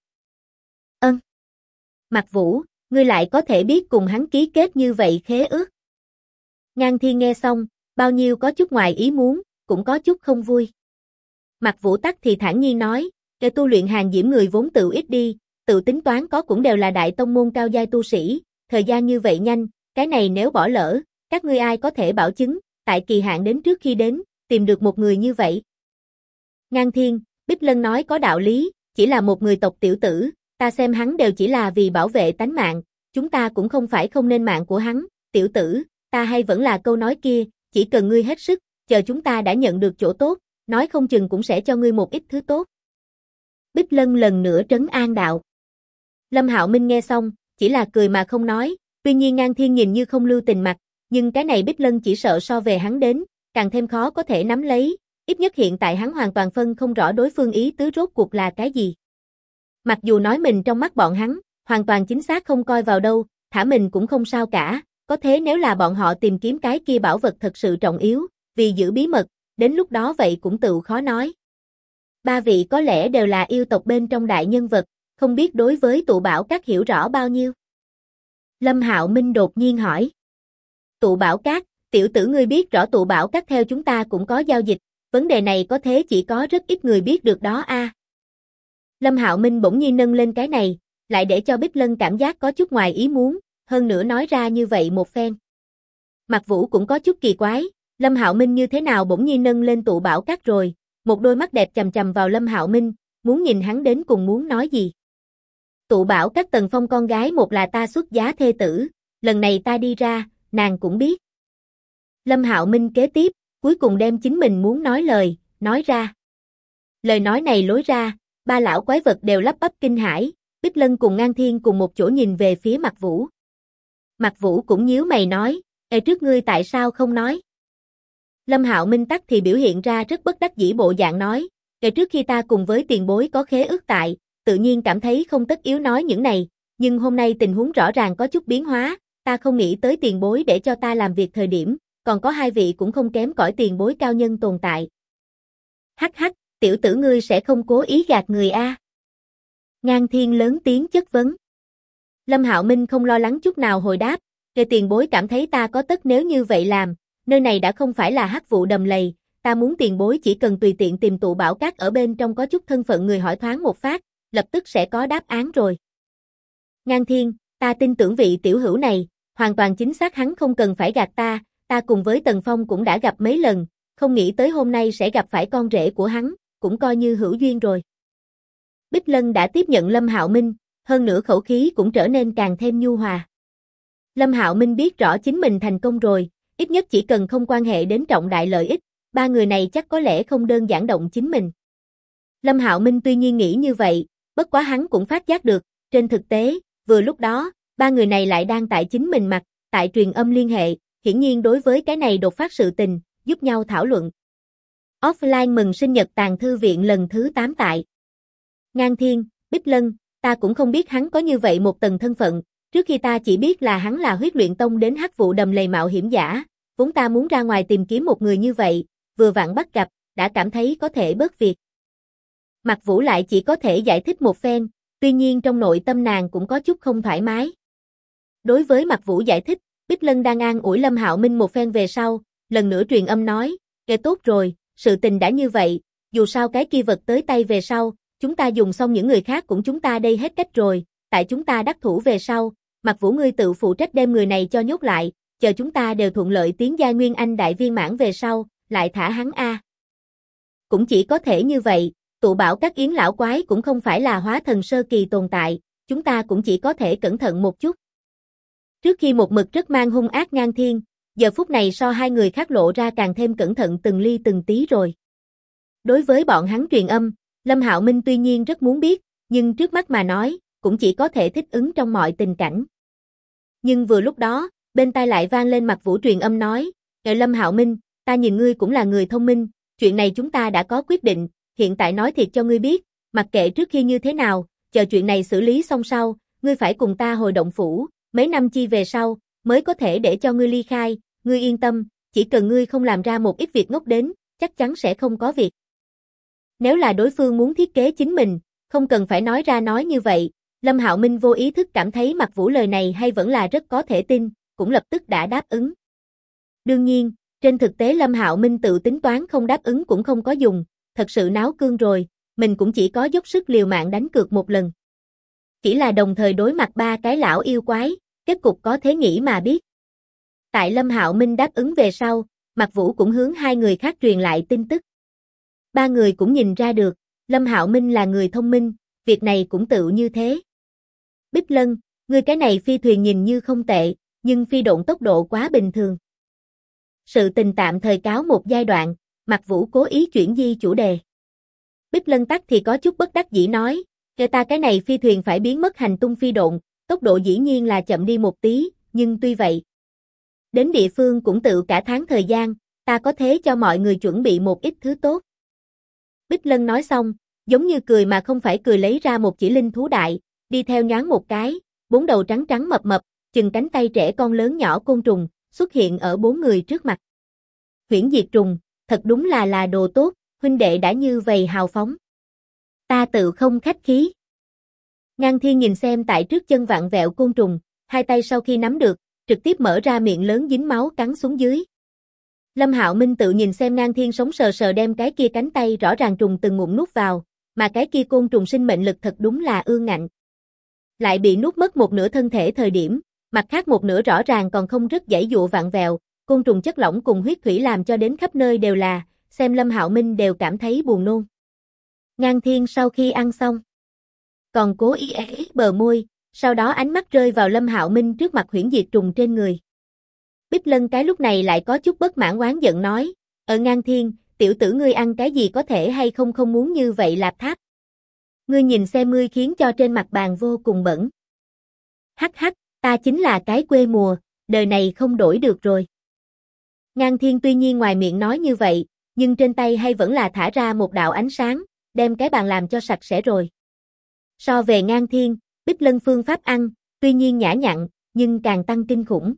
Mạc Vũ, ngươi lại có thể biết cùng hắn ký kết như vậy khế ước. Ngang Thiên nghe xong, bao nhiêu có chút ngoài ý muốn, cũng có chút không vui. Mạc Vũ Tắc thì thản nhiên nói, "Kẻ tu luyện hàng diễm người vốn tự ít đi, tự tính toán có cũng đều là đại tông môn cao giai tu sĩ, thời gian như vậy nhanh, cái này nếu bỏ lỡ, các ngươi ai có thể bảo chứng, tại kỳ hạn đến trước khi đến, tìm được một người như vậy." Ngang Thiên, Bích Lân nói có đạo lý, chỉ là một người tộc tiểu tử, ta xem hắn đều chỉ là vì bảo vệ tánh mạng, chúng ta cũng không phải không nên mạng của hắn, tiểu tử, ta hay vẫn là câu nói kia, chỉ cần ngươi hết sức, chờ chúng ta đã nhận được chỗ tốt, nói không chừng cũng sẽ cho ngươi một ít thứ tốt. Bích Lân lần nữa trấn an đạo. Lâm Hạo Minh nghe xong, chỉ là cười mà không nói, tuy nhiên Ngang Thiên nhìn như không lưu tình mặt, nhưng cái này Bích Lân chỉ sợ so về hắn đến, càng thêm khó có thể nắm lấy, ít nhất hiện tại hắn hoàn toàn phân không rõ đối phương ý tứ rốt cuộc là cái gì. Mặc dù nói mình trong mắt bọn hắn, hoàn toàn chính xác không coi vào đâu, thả mình cũng không sao cả, có thế nếu là bọn họ tìm kiếm cái kia bảo vật thật sự trọng yếu, vì giữ bí mật, đến lúc đó vậy cũng tự khó nói. Ba vị có lẽ đều là yêu tộc bên trong đại nhân vật, không biết đối với tụ bảo các hiểu rõ bao nhiêu. Lâm Hạo Minh đột nhiên hỏi. Tụ bảo các, tiểu tử ngươi biết rõ tụ bảo các theo chúng ta cũng có giao dịch, vấn đề này có thế chỉ có rất ít người biết được đó a. Lâm Hạo Minh bỗng nhiên nâng lên cái này, lại để cho Bích Lân cảm giác có chút ngoài ý muốn, hơn nữa nói ra như vậy một phen. Mạc Vũ cũng có chút kỳ quái, Lâm Hạo Minh như thế nào bỗng nhiên nâng lên tụ bảo các rồi, một đôi mắt đẹp chằm chằm vào Lâm Hạo Minh, muốn nhìn hắn đến cùng muốn nói gì. Tụ bảo các Tần Phong con gái một là ta xuất giá thê tử, lần này ta đi ra, nàng cũng biết. Lâm Hạo Minh kế tiếp, cuối cùng đem chính mình muốn nói lời, nói ra. Lời nói này lối ra, ba lão quái vật đều lắp bắp kinh hãi, Bích Lân cùng Ngang Thiên cùng một chỗ nhìn về phía Mạc Vũ. Mạc Vũ cũng nhíu mày nói, trước ngươi tại sao không nói? Lâm Hạo Minh tắc thì biểu hiện ra rất bất đắc dĩ bộ dạng nói, trước khi ta cùng với tiền bối có khế ước tại, tự nhiên cảm thấy không tất yếu nói những này, nhưng hôm nay tình huống rõ ràng có chút biến hóa, ta không nghĩ tới tiền bối để cho ta làm việc thời điểm, còn có hai vị cũng không kém cỏi tiền bối cao nhân tồn tại. Hắc hắc, tiểu tử ngươi sẽ không cố ý gạt người a? Ngang Thiên lớn tiếng chất vấn. Lâm Hạo Minh không lo lắng chút nào hồi đáp, tiền bối cảm thấy ta có tất nếu như vậy làm, nơi này đã không phải là hắc vụ đầm lầy, ta muốn tiền bối chỉ cần tùy tiện tìm tụ bảo các ở bên trong có chút thân phận người hỏi thoáng một phát, lập tức sẽ có đáp án rồi. Ngang Thiên, ta tin tưởng vị tiểu hữu này, hoàn toàn chính xác hắn không cần phải gạt ta cùng với Tần Phong cũng đã gặp mấy lần, không nghĩ tới hôm nay sẽ gặp phải con rể của hắn, cũng coi như hữu duyên rồi. Bích Lân đã tiếp nhận Lâm Hạo Minh, hơn nữa khẩu khí cũng trở nên càng thêm nhu hòa. Lâm Hạo Minh biết rõ chính mình thành công rồi, ít nhất chỉ cần không quan hệ đến trọng đại lợi ích, ba người này chắc có lẽ không đơn giản động chính mình. Lâm Hạo Minh tuy nhiên nghĩ như vậy, bất quá hắn cũng phát giác được, trên thực tế, vừa lúc đó, Ba người này lại đang tại chính mình mặt, tại truyền âm liên hệ, hiển nhiên đối với cái này đột phát sự tình, giúp nhau thảo luận. Offline mừng sinh nhật Tàng Thư Viện lần thứ 8 tại Ngang Thiên, Bích Lân, ta cũng không biết hắn có như vậy một tầng thân phận, trước khi ta chỉ biết là hắn là Huyết Luyện Tông đến Hắc Vụ Đầm lầy mạo hiểm giả, vốn ta muốn ra ngoài tìm kiếm một người như vậy, vừa vặn bắt gặp, đã cảm thấy có thể bớt việc. Mạc Vũ lại chỉ có thể giải thích một phen, tuy nhiên trong nội tâm nàng cũng có chút không thoải mái. Đối với Mạc Vũ giải thích, Bích Lân đang an ủi Lâm Hạo Minh một phen về sau, lần nữa truyền âm nói, kể tốt rồi, sự tình đã như vậy, dù sao cái kia vật tới tay về sau, chúng ta dùng xong những người khác cũng chúng ta đây hết cách rồi, tại chúng ta đắc thủ về sau, Mạc Vũ ngươi tự phụ trách đem người này cho nhốt lại, chờ chúng ta đều thuận lợi tiến giai Nguyên Anh đại viên mãn về sau, lại thả hắn a. Cũng chỉ có thể như vậy, tụ bảo các yến lão quái cũng không phải là hóa thần sơ kỳ tồn tại, chúng ta cũng chỉ có thể cẩn thận một chút. Trước khi một mực rất mang hung ác Ngang Thiên, giờ phút này so hai người khác lộ ra càng thêm cẩn thận từng ly từng tí rồi. Đối với bọn hắn truyền âm, Lâm Hạo Minh tuy nhiên rất muốn biết, nhưng trước mắt mà nói, cũng chỉ có thể thích ứng trong mọi tình cảnh. Nhưng vừa lúc đó, bên tai lại vang lên Mạc Vũ truyền âm nói, Lâm Hạo Minh, ta nhìn ngươi cũng là người thông minh, chuyện này chúng ta đã có quyết định, hiện tại nói thiệt cho ngươi biết, mặc kệ trước khi như thế nào, chờ chuyện này xử lý xong sau, ngươi phải cùng ta hồi động phủ, mấy năm chi về sau, mới có thể để cho ngươi ly khai, ngươi yên tâm, chỉ cần ngươi không làm ra một ít việc ngốc đến, chắc chắn sẽ không có việc. Nếu là đối phương muốn thiết kế chính mình, không cần phải nói ra nói như vậy, Lâm Hạo Minh vô ý thức cảm thấy Mạc Vũ lời này hay vẫn là rất có thể tin, cũng lập tức đã đáp ứng. Đương nhiên, trên thực tế Lâm Hạo Minh tự tính toán không đáp ứng cũng không có dùng, thật sự náo cương rồi, mình cũng chỉ có dốc sức liều mạng đánh cược một lần. Chỉ là đồng thời đối mặt ba cái lão yêu quái, kết cục có thế nghĩ mà biết. Tại Lâm Hạo Minh đáp ứng về sau, Mạc Vũ cũng hướng hai người khác truyền lại tin tức. Ba người cũng nhìn ra được, Lâm Hạo Minh là người thông minh, việc này cũng tự như thế. Bích Lân, ngươi cái này phi thuyền nhìn như không tệ, nhưng phi độn tốc độ quá bình thường. Sự tình tạm thời cáo một giai đoạn, Mạc Vũ cố ý chuyển di chủ đề. Bích Lân tắc thì có chút bất đắc dĩ nói, cho ta cái này phi thuyền phải biến mất hành tung phi độn, tốc độ dĩ nhiên là chậm đi một tí, nhưng tuy vậy. Đến địa phương cũng tự cả tháng thời gian, ta có thế cho mọi người chuẩn bị một ít thứ tốt. Bích Lân nói xong, giống như cười mà không phải cười lấy ra một chỉ linh thú đại, đi theo nhoáng một cái, bốn đầu trắng trắng mập mập, chừng cánh tay trẻ con lớn nhỏ côn trùng, xuất hiện ở bốn người trước mặt. Huyễn diệt trùng, thật đúng là đồ tốt, huynh đệ đã như vậy hào phóng. Ta tự không khách khí. Ngang Thiên nhìn xem tại trước chân vặn vẹo côn trùng, hai tay sau khi nắm được, trực tiếp mở ra miệng lớn dính máu cắn xuống dưới. Lâm Hạo Minh tự nhìn xem Ngang Thiên sống sờ sờ đem cái kia cánh tay rõ ràng trùng từng ngụm nuốt vào, mà cái kia côn trùng sinh mệnh lực thật đúng là ương ngạnh. Lại bị nuốt mất một nửa thân thể thời điểm, mặt khác một nửa rõ ràng còn không rất giãy dụa vặn vẹo, côn trùng chất lỏng cùng huyết thủy làm cho đến khắp nơi đều là, xem Lâm Hạo Minh đều cảm thấy buồn nôn. Ngang Thiên sau khi ăn xong, còn cố ý ế bờ môi, sau đó ánh mắt rơi vào Lâm Hạo Minh trước mặt huyễn diệt trùng trên người. Bích Lân cái lúc này lại có chút bất mãn oán giận nói, Ngang Thiên, tiểu tử ngươi ăn cái gì có thể hay không không muốn như vậy lạp tháp. Ngươi nhìn xem ngươi khiến cho trên mặt bàn vô cùng bẩn. Hắc hắc, ta chính là cái quê mùa, đời này không đổi được rồi. Ngang Thiên tuy nhiên ngoài miệng nói như vậy, nhưng trên tay hay vẫn là thả ra một đạo ánh sáng, đem cái bàn làm cho sạch sẽ rồi. So về Ngang Thiên, Bích Lân phương pháp ăn, tuy nhiên nhã nhặn, nhưng càng tăng kinh khủng.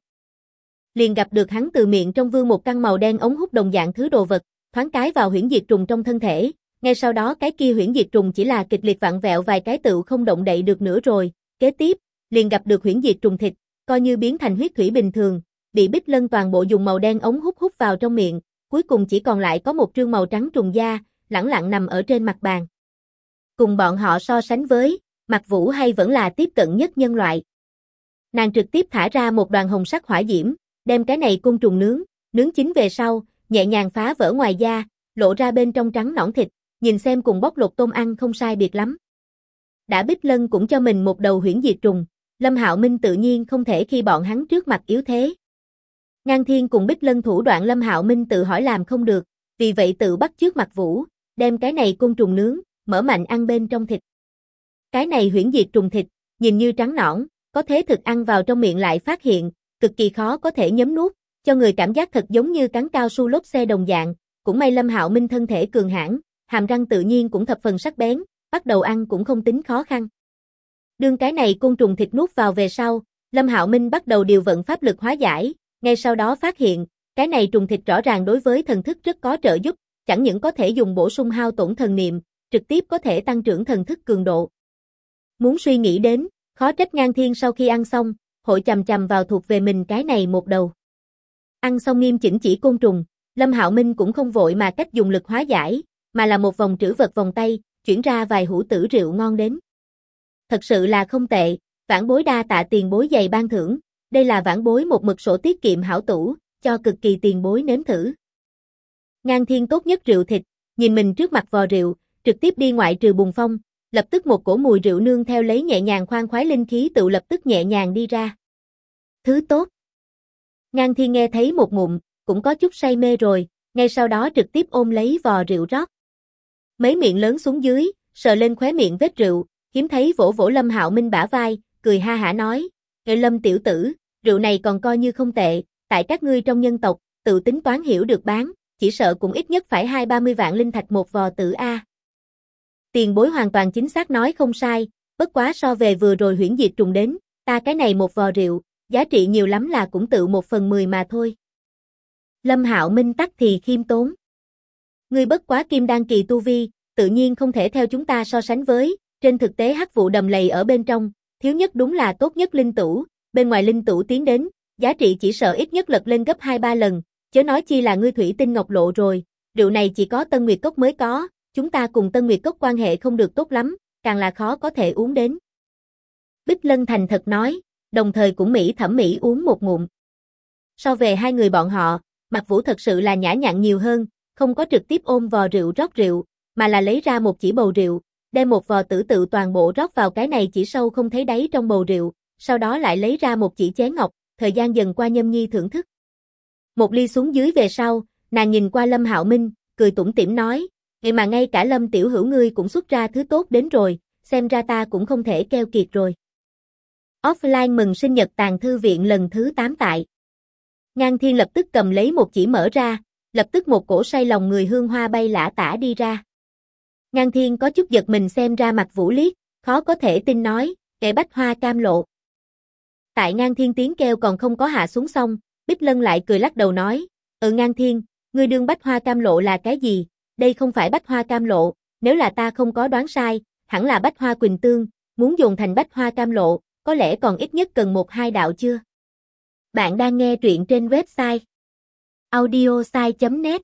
Liền gặp được hắn từ miệng trong vương một căn màu đen ống hút đồng dạng thứ đồ vật, thoáng cái vào huyễn diệt trùng trong thân thể, ngay sau đó cái kia huyễn diệt trùng chỉ là kịch liệt vặn vẹo vài cái tựu không động đậy được nữa rồi, kế tiếp, liền gặp được huyễn diệt trùng thịt, coi như biến thành huyết thủy bình thường, bị Bích Lân toàn bộ dùng màu đen ống hút vào trong miệng, cuối cùng chỉ còn lại có một trương màu trắng trùng da, lẳng lặng nằm ở trên mặt bàn. Cùng bọn họ so sánh với, Mạc Vũ hay vẫn là tiếp cận nhất nhân loại. Nàng trực tiếp thả ra một đoàn hồng sắc hỏa diễm, đem cái này côn trùng nướng chín về sau, nhẹ nhàng phá vỡ ngoài da, lộ ra bên trong trắng nõn thịt, nhìn xem cùng bóc lột tôm ăn không sai biệt lắm. Đã Bích Lân cũng cho mình một đầu huyễn diệt trùng, Lâm Hạo Minh tự nhiên không thể khi bọn hắn trước mặt yếu thế. Ngang Thiên cùng Bích Lân thủ đoạn Lâm Hạo Minh tự hỏi làm không được, vì vậy tự bắt trước Mạc Vũ, đem cái này côn trùng nướng, mở mạnh ăn bên trong thịt. Cái này huyễn diệt trùng thịt, nhìn như trắng nõn, có thế thực ăn vào trong miệng lại phát hiện, cực kỳ khó có thể nhấm nuốt, cho người cảm giác thật giống như cắn cao su lốp xe đồng dạng. Cũng may Lâm Hạo Minh thân thể cường hãn, hàm răng tự nhiên cũng thập phần sắc bén, bắt đầu ăn cũng không tính khó khăn. Đương cái này côn trùng thịt nuốt vào về sau, Lâm Hạo Minh bắt đầu điều vận pháp lực hóa giải, ngay sau đó phát hiện, cái này trùng thịt rõ ràng đối với thần thức rất có trợ giúp, chẳng những có thể dùng bổ sung hao tổn thần niệm, trực tiếp có thể tăng trưởng thần thức cường độ. Muốn suy nghĩ đến, khó trách Ngang Thiên sau khi ăn xong, hội chằm chằm vào thuộc về mình cái này một đầu. Ăn xong nghiêm chỉnh chỉ côn trùng, Lâm Hạo Minh cũng không vội mà cách dùng lực hóa giải, mà là một vòng trữ vật vòng tay, chuyển ra vài hũ tử rượu ngon đến. Thật sự là không tệ, Vãn Bối đa tạ tiền bối dày ban thưởng, đây là Vãn Bối một mực sổ tiết kiệm hảo tủ, cho cực kỳ tiền bối nếm thử. Ngang Thiên tốt nhất rượu thịt, nhìn mình trước mặt vò rượu, trực tiếp đi ngoại trừ bùng phong, lập tức một cổ mùi rượu nương theo lấy nhẹ nhàng khoan khoái linh khí tự lập tức nhẹ nhàng đi ra. Thứ tốt. Ngang Thiên nghe thấy một ngụm, cũng có chút say mê rồi, ngay sau đó trực tiếp ôm lấy vò rượu rót. Mấy miệng lớn xuống dưới, sờ lên khóe miệng vết rượu, hiếm thấy vỗ vỗ Lâm Hạo Minh bả vai, cười ha hả nói, "Ê Lâm tiểu tử, rượu này còn coi như không tệ, tại các ngươi trong nhân tộc, tự tính toán hiểu được bán, chỉ sợ cũng ít nhất phải 20-30 vạn linh thạch một vò tử a." Tiền bối hoàn toàn chính xác nói không sai, bất quá so về vừa rồi huyễn diệt trùng đến, ta cái này một vò rượu, giá trị nhiều lắm là cũng tự 1/10 mà thôi. Lâm Hạo Minh tắc thì khiêm tốn. Ngươi bất quá kim đan kỳ tu vi, tự nhiên không thể theo chúng ta so sánh với, trên thực tế hắc vụ đầm lầy ở bên trong, thiếu nhất đúng là tốt nhất linh tửu, bên ngoài linh tửu tiến đến, giá trị chỉ sợ ít nhất lật lên gấp 2-3 lần, chớ nói chi là ngươi thủy tinh ngọc lộ rồi, rượu này chỉ có Tân Nguyệt Cốc mới có, chúng ta cùng Tân Nguyệt Cốc quan hệ không được tốt lắm, càng là khó có thể uống đến. Bích Lân thành thật nói, đồng thời cũng mỹ thẩm mỹ uống một ngụm. So về hai người bọn họ, Mạc Vũ thật sự là nhã nhặn nhiều hơn, không có trực tiếp ôm vò rượu rót rượu, mà là lấy ra một chỉ bầu rượu, đem một vò tử tự toàn bộ rót vào cái này chỉ sâu không thấy đáy trong bầu rượu, sau đó lại lấy ra một chỉ chén ngọc, thời gian dần qua nhâm nhi thưởng thức. Một ly xuống dưới về sau, nàng nhìn qua Lâm Hạo Minh, cười tủm tỉm nói, "Vậy mà ngay cả Lâm tiểu hữu ngươi cũng xuất ra thứ tốt đến rồi, xem ra ta cũng không thể keo kiệt rồi." Offline mừng sinh nhật Tàng Thư Viện lần thứ 8 tại. Ngang Thiên lập tức cầm lấy một chỉ mở ra, lập tức một cổ say lòng người hương hoa bay lả tả đi ra. Ngang Thiên có chút giật mình xem ra Mạc Vũ liếc, khó có thể tin nói, "Kệ bách hoa cam lộ." Tại Ngang Thiên tiếng kêu còn không có hạ xuống xong, Bích Lân lại cười lắc đầu nói, Ngang Thiên, ngươi đương bách hoa cam lộ là cái gì? Đây không phải bách hoa cam lộ, nếu là ta không có đoán sai, hẳn là bách hoa quỳnh tương, muốn dồn thành bách hoa cam lộ, có lẽ còn ít nhất cần 1-2 đạo chưa?" Bạn đang nghe truyện trên website audiosai.net.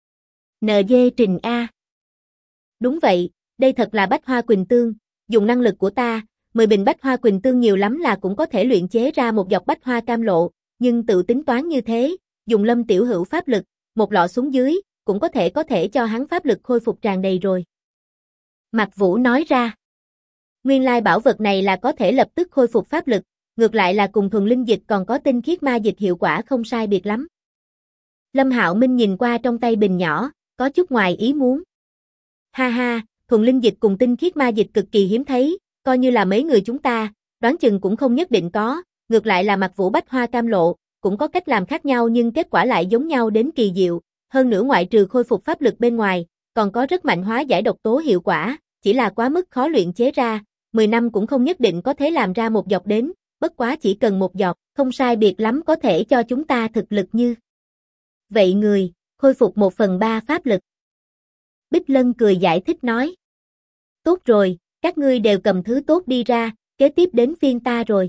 NG Trình A. Đúng vậy, đây thật là bách hoa quỳnh tương, dùng năng lực của ta, 10 bình bách hoa quỳnh tương nhiều lắm là cũng có thể luyện chế ra một dọc bách hoa cam lộ, nhưng tự tính toán như thế, dùng Lâm tiểu hữu pháp lực, một lọ xuống dưới, cũng có thể cho hắn pháp lực khôi phục tràn đầy rồi. Mạc Vũ nói ra. Nguyên lai bảo vật này là có thể lập tức khôi phục pháp lực, ngược lại là cùng thuần linh dịch còn có tinh khiết ma dịch hiệu quả không sai biệt lắm. Lâm Hạo Minh nhìn qua trong tay bình nhỏ, có chút ngoài ý muốn. Ha ha, thuần linh dịch cùng tinh khiết ma dịch cực kỳ hiếm thấy, coi như là mấy người chúng ta, đoán chừng cũng không nhất định có, ngược lại là Mạc Vũ bách hoa cam lộ, cũng có cách làm khác nhau nhưng kết quả lại giống nhau đến kỳ diệu, hơn nữa ngoại trừ khôi phục pháp lực bên ngoài, còn có rất mạnh hóa giải độc tố hiệu quả, chỉ là quá mức khó luyện chế ra, 10 năm cũng không nhất định có thể làm ra một giọt đến, bất quá chỉ cần một giọt, không sai biệt lắm có thể cho chúng ta thực lực như. Vậy người, khôi phục 1/3 pháp lực. Bích Lân cười giải thích nói. Tốt rồi, các ngươi đều cầm thứ tốt đi ra, kế tiếp đến phiên ta rồi.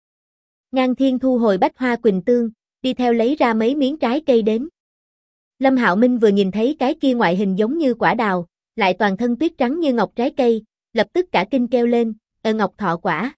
Ngang Thiên thu hồi bách hoa quỳnh tương, đi theo lấy ra mấy miếng trái cây đến. Lâm Hạo Minh vừa nhìn thấy cái kia ngoại hình giống như quả đào, lại toàn thân tuyết trắng như ngọc trái cây, lập tức cả kinh kêu lên, ngọc thọ quả.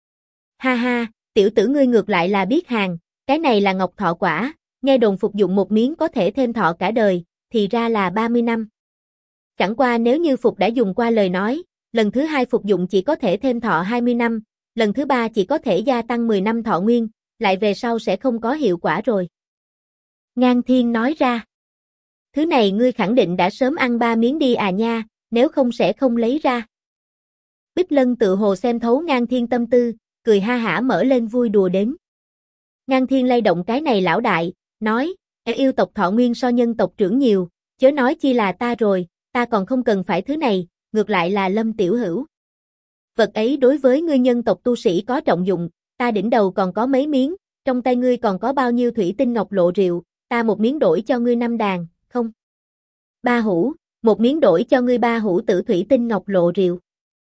Ha ha, tiểu tử ngươi ngược lại là biết hàng, cái này là ngọc thọ quả, nghe đồn phục dụng một miếng có thể thêm thọ cả đời, thì ra là 30 năm. Chẳng qua nếu như Phục đã dùng qua lời nói, lần thứ 2 phục dụng chỉ có thể thêm thọ 20 năm, lần thứ 3 chỉ có thể gia tăng 10 năm thọ nguyên, lại về sau sẽ không có hiệu quả rồi. Ngang Thiên nói ra. Thứ này ngươi khẳng định đã sớm ăn 3 miếng đi à nha, nếu không sẽ không lấy ra. Bích Lân tự hồ xem thấu Ngang Thiên tâm tư, cười ha hả mở lên vui đùa đến. Ngang Thiên lay động cái này lão đại, nói, yêu tộc thọ nguyên so nhân tộc trưởng nhiều, chớ nói chi là ta rồi, ta còn không cần phải thứ này, ngược lại là Lâm tiểu hữu. Vật ấy đối với ngươi nhân tộc tu sĩ có trọng dụng, ta đỉnh đầu còn có mấy miếng, trong tay ngươi còn có bao nhiêu thủy tinh ngọc lộ rượu, ta một miếng đổi cho ngươi 5 đàn, không? 3 hũ, một miếng đổi cho ngươi 3 hũ tử thủy tinh ngọc lộ rượu.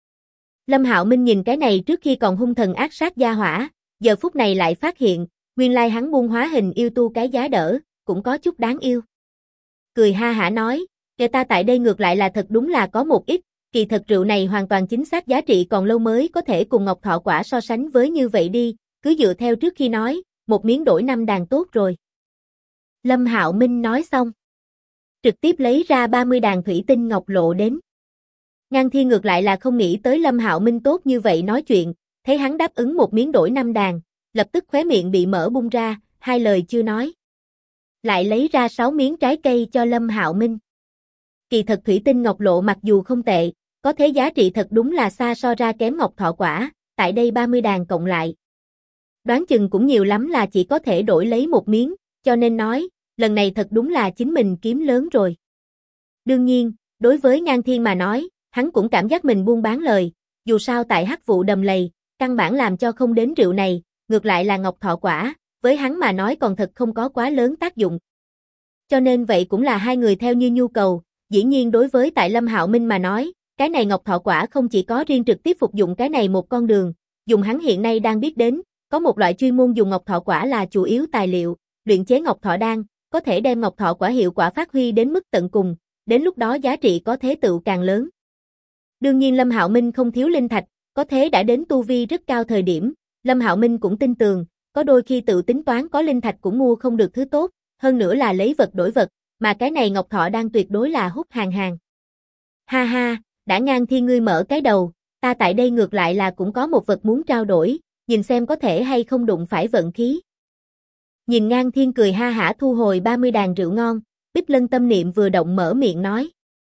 Lâm Hạo Minh nhìn cái này trước khi còn hung thần ác sát gia hỏa, giờ phút này lại phát hiện, nguyên lai hắn buôn hóa hình yêu tu cái giá đỡ, cũng có chút đáng yêu. Cười ha hả nói, kể ta tại đây ngược lại là thật đúng là có một ít, kỳ thật rượu này hoàn toàn chính xác giá trị còn lâu mới có thể cùng ngọc thọ quả so sánh với như vậy đi, cứ dựa theo trước khi nói, một miếng đổi 5 đàn tốt rồi. Lâm Hạo Minh nói xong, trực tiếp lấy ra 30 đàn thủy tinh ngọc lộ đến. Ngang Thiên ngược lại là không nghĩ tới Lâm Hạo Minh tốt như vậy nói chuyện, thấy hắn đáp ứng một miếng đổi 5 đàn, lập tức khóe miệng bị mở bung ra, hai lời chưa nói. Lại lấy ra 6 miếng trái cây cho Lâm Hạo Minh. Kỳ thật thủy tinh ngọc lộ mặc dù không tệ, có thế giá trị thật đúng là xa so ra kém ngọc thọ quả, tại đây 30 đàn cộng lại. Đoán chừng cũng nhiều lắm là chỉ có thể đổi lấy một miếng, cho nên nói, lần này thật đúng là chính mình kiếm lớn rồi. Đương nhiên, đối với Ngang Thiên mà nói, hắn cũng cảm giác mình buôn bán lời, dù sao tại hắc vụ đầm lầy, căn bản làm cho không đến rượu này, ngược lại là ngọc thọ quả, với hắn mà nói còn thật không có quá lớn tác dụng. Cho nên vậy cũng là hai người theo như nhu cầu, dĩ nhiên đối với tại Lâm Hạo Minh mà nói, cái này ngọc thọ quả không chỉ có riêng trực tiếp phục dụng cái này một con đường, dùng hắn hiện nay đang biết đến, có một loại chuyên môn dùng ngọc thọ quả là chủ yếu tài liệu, luyện chế ngọc thọ đan, có thể đem ngọc thọ quả hiệu quả phát huy đến mức tận cùng, đến lúc đó giá trị có thế tựu càng lớn. Đương nhiên Lâm Hạo Minh không thiếu linh thạch, có thế đã đến tu vi rất cao thời điểm, Lâm Hạo Minh cũng tin tưởng, có đôi khi tự tính toán có linh thạch cũng mua không được thứ tốt, hơn nữa là lấy vật đổi vật, mà cái này ngọc thọ đan tuyệt đối là hút hàng hàng. Ha ha, đã Ngang Thiên ngươi mở cái đầu, ta tại đây ngược lại là cũng có một vật muốn trao đổi, nhìn xem có thể hay không đụng phải vận khí. Nhìn Ngang Thiên cười ha hả thu hồi 30 đàn rượu ngon, Bích Lân tâm niệm vừa động mở miệng nói.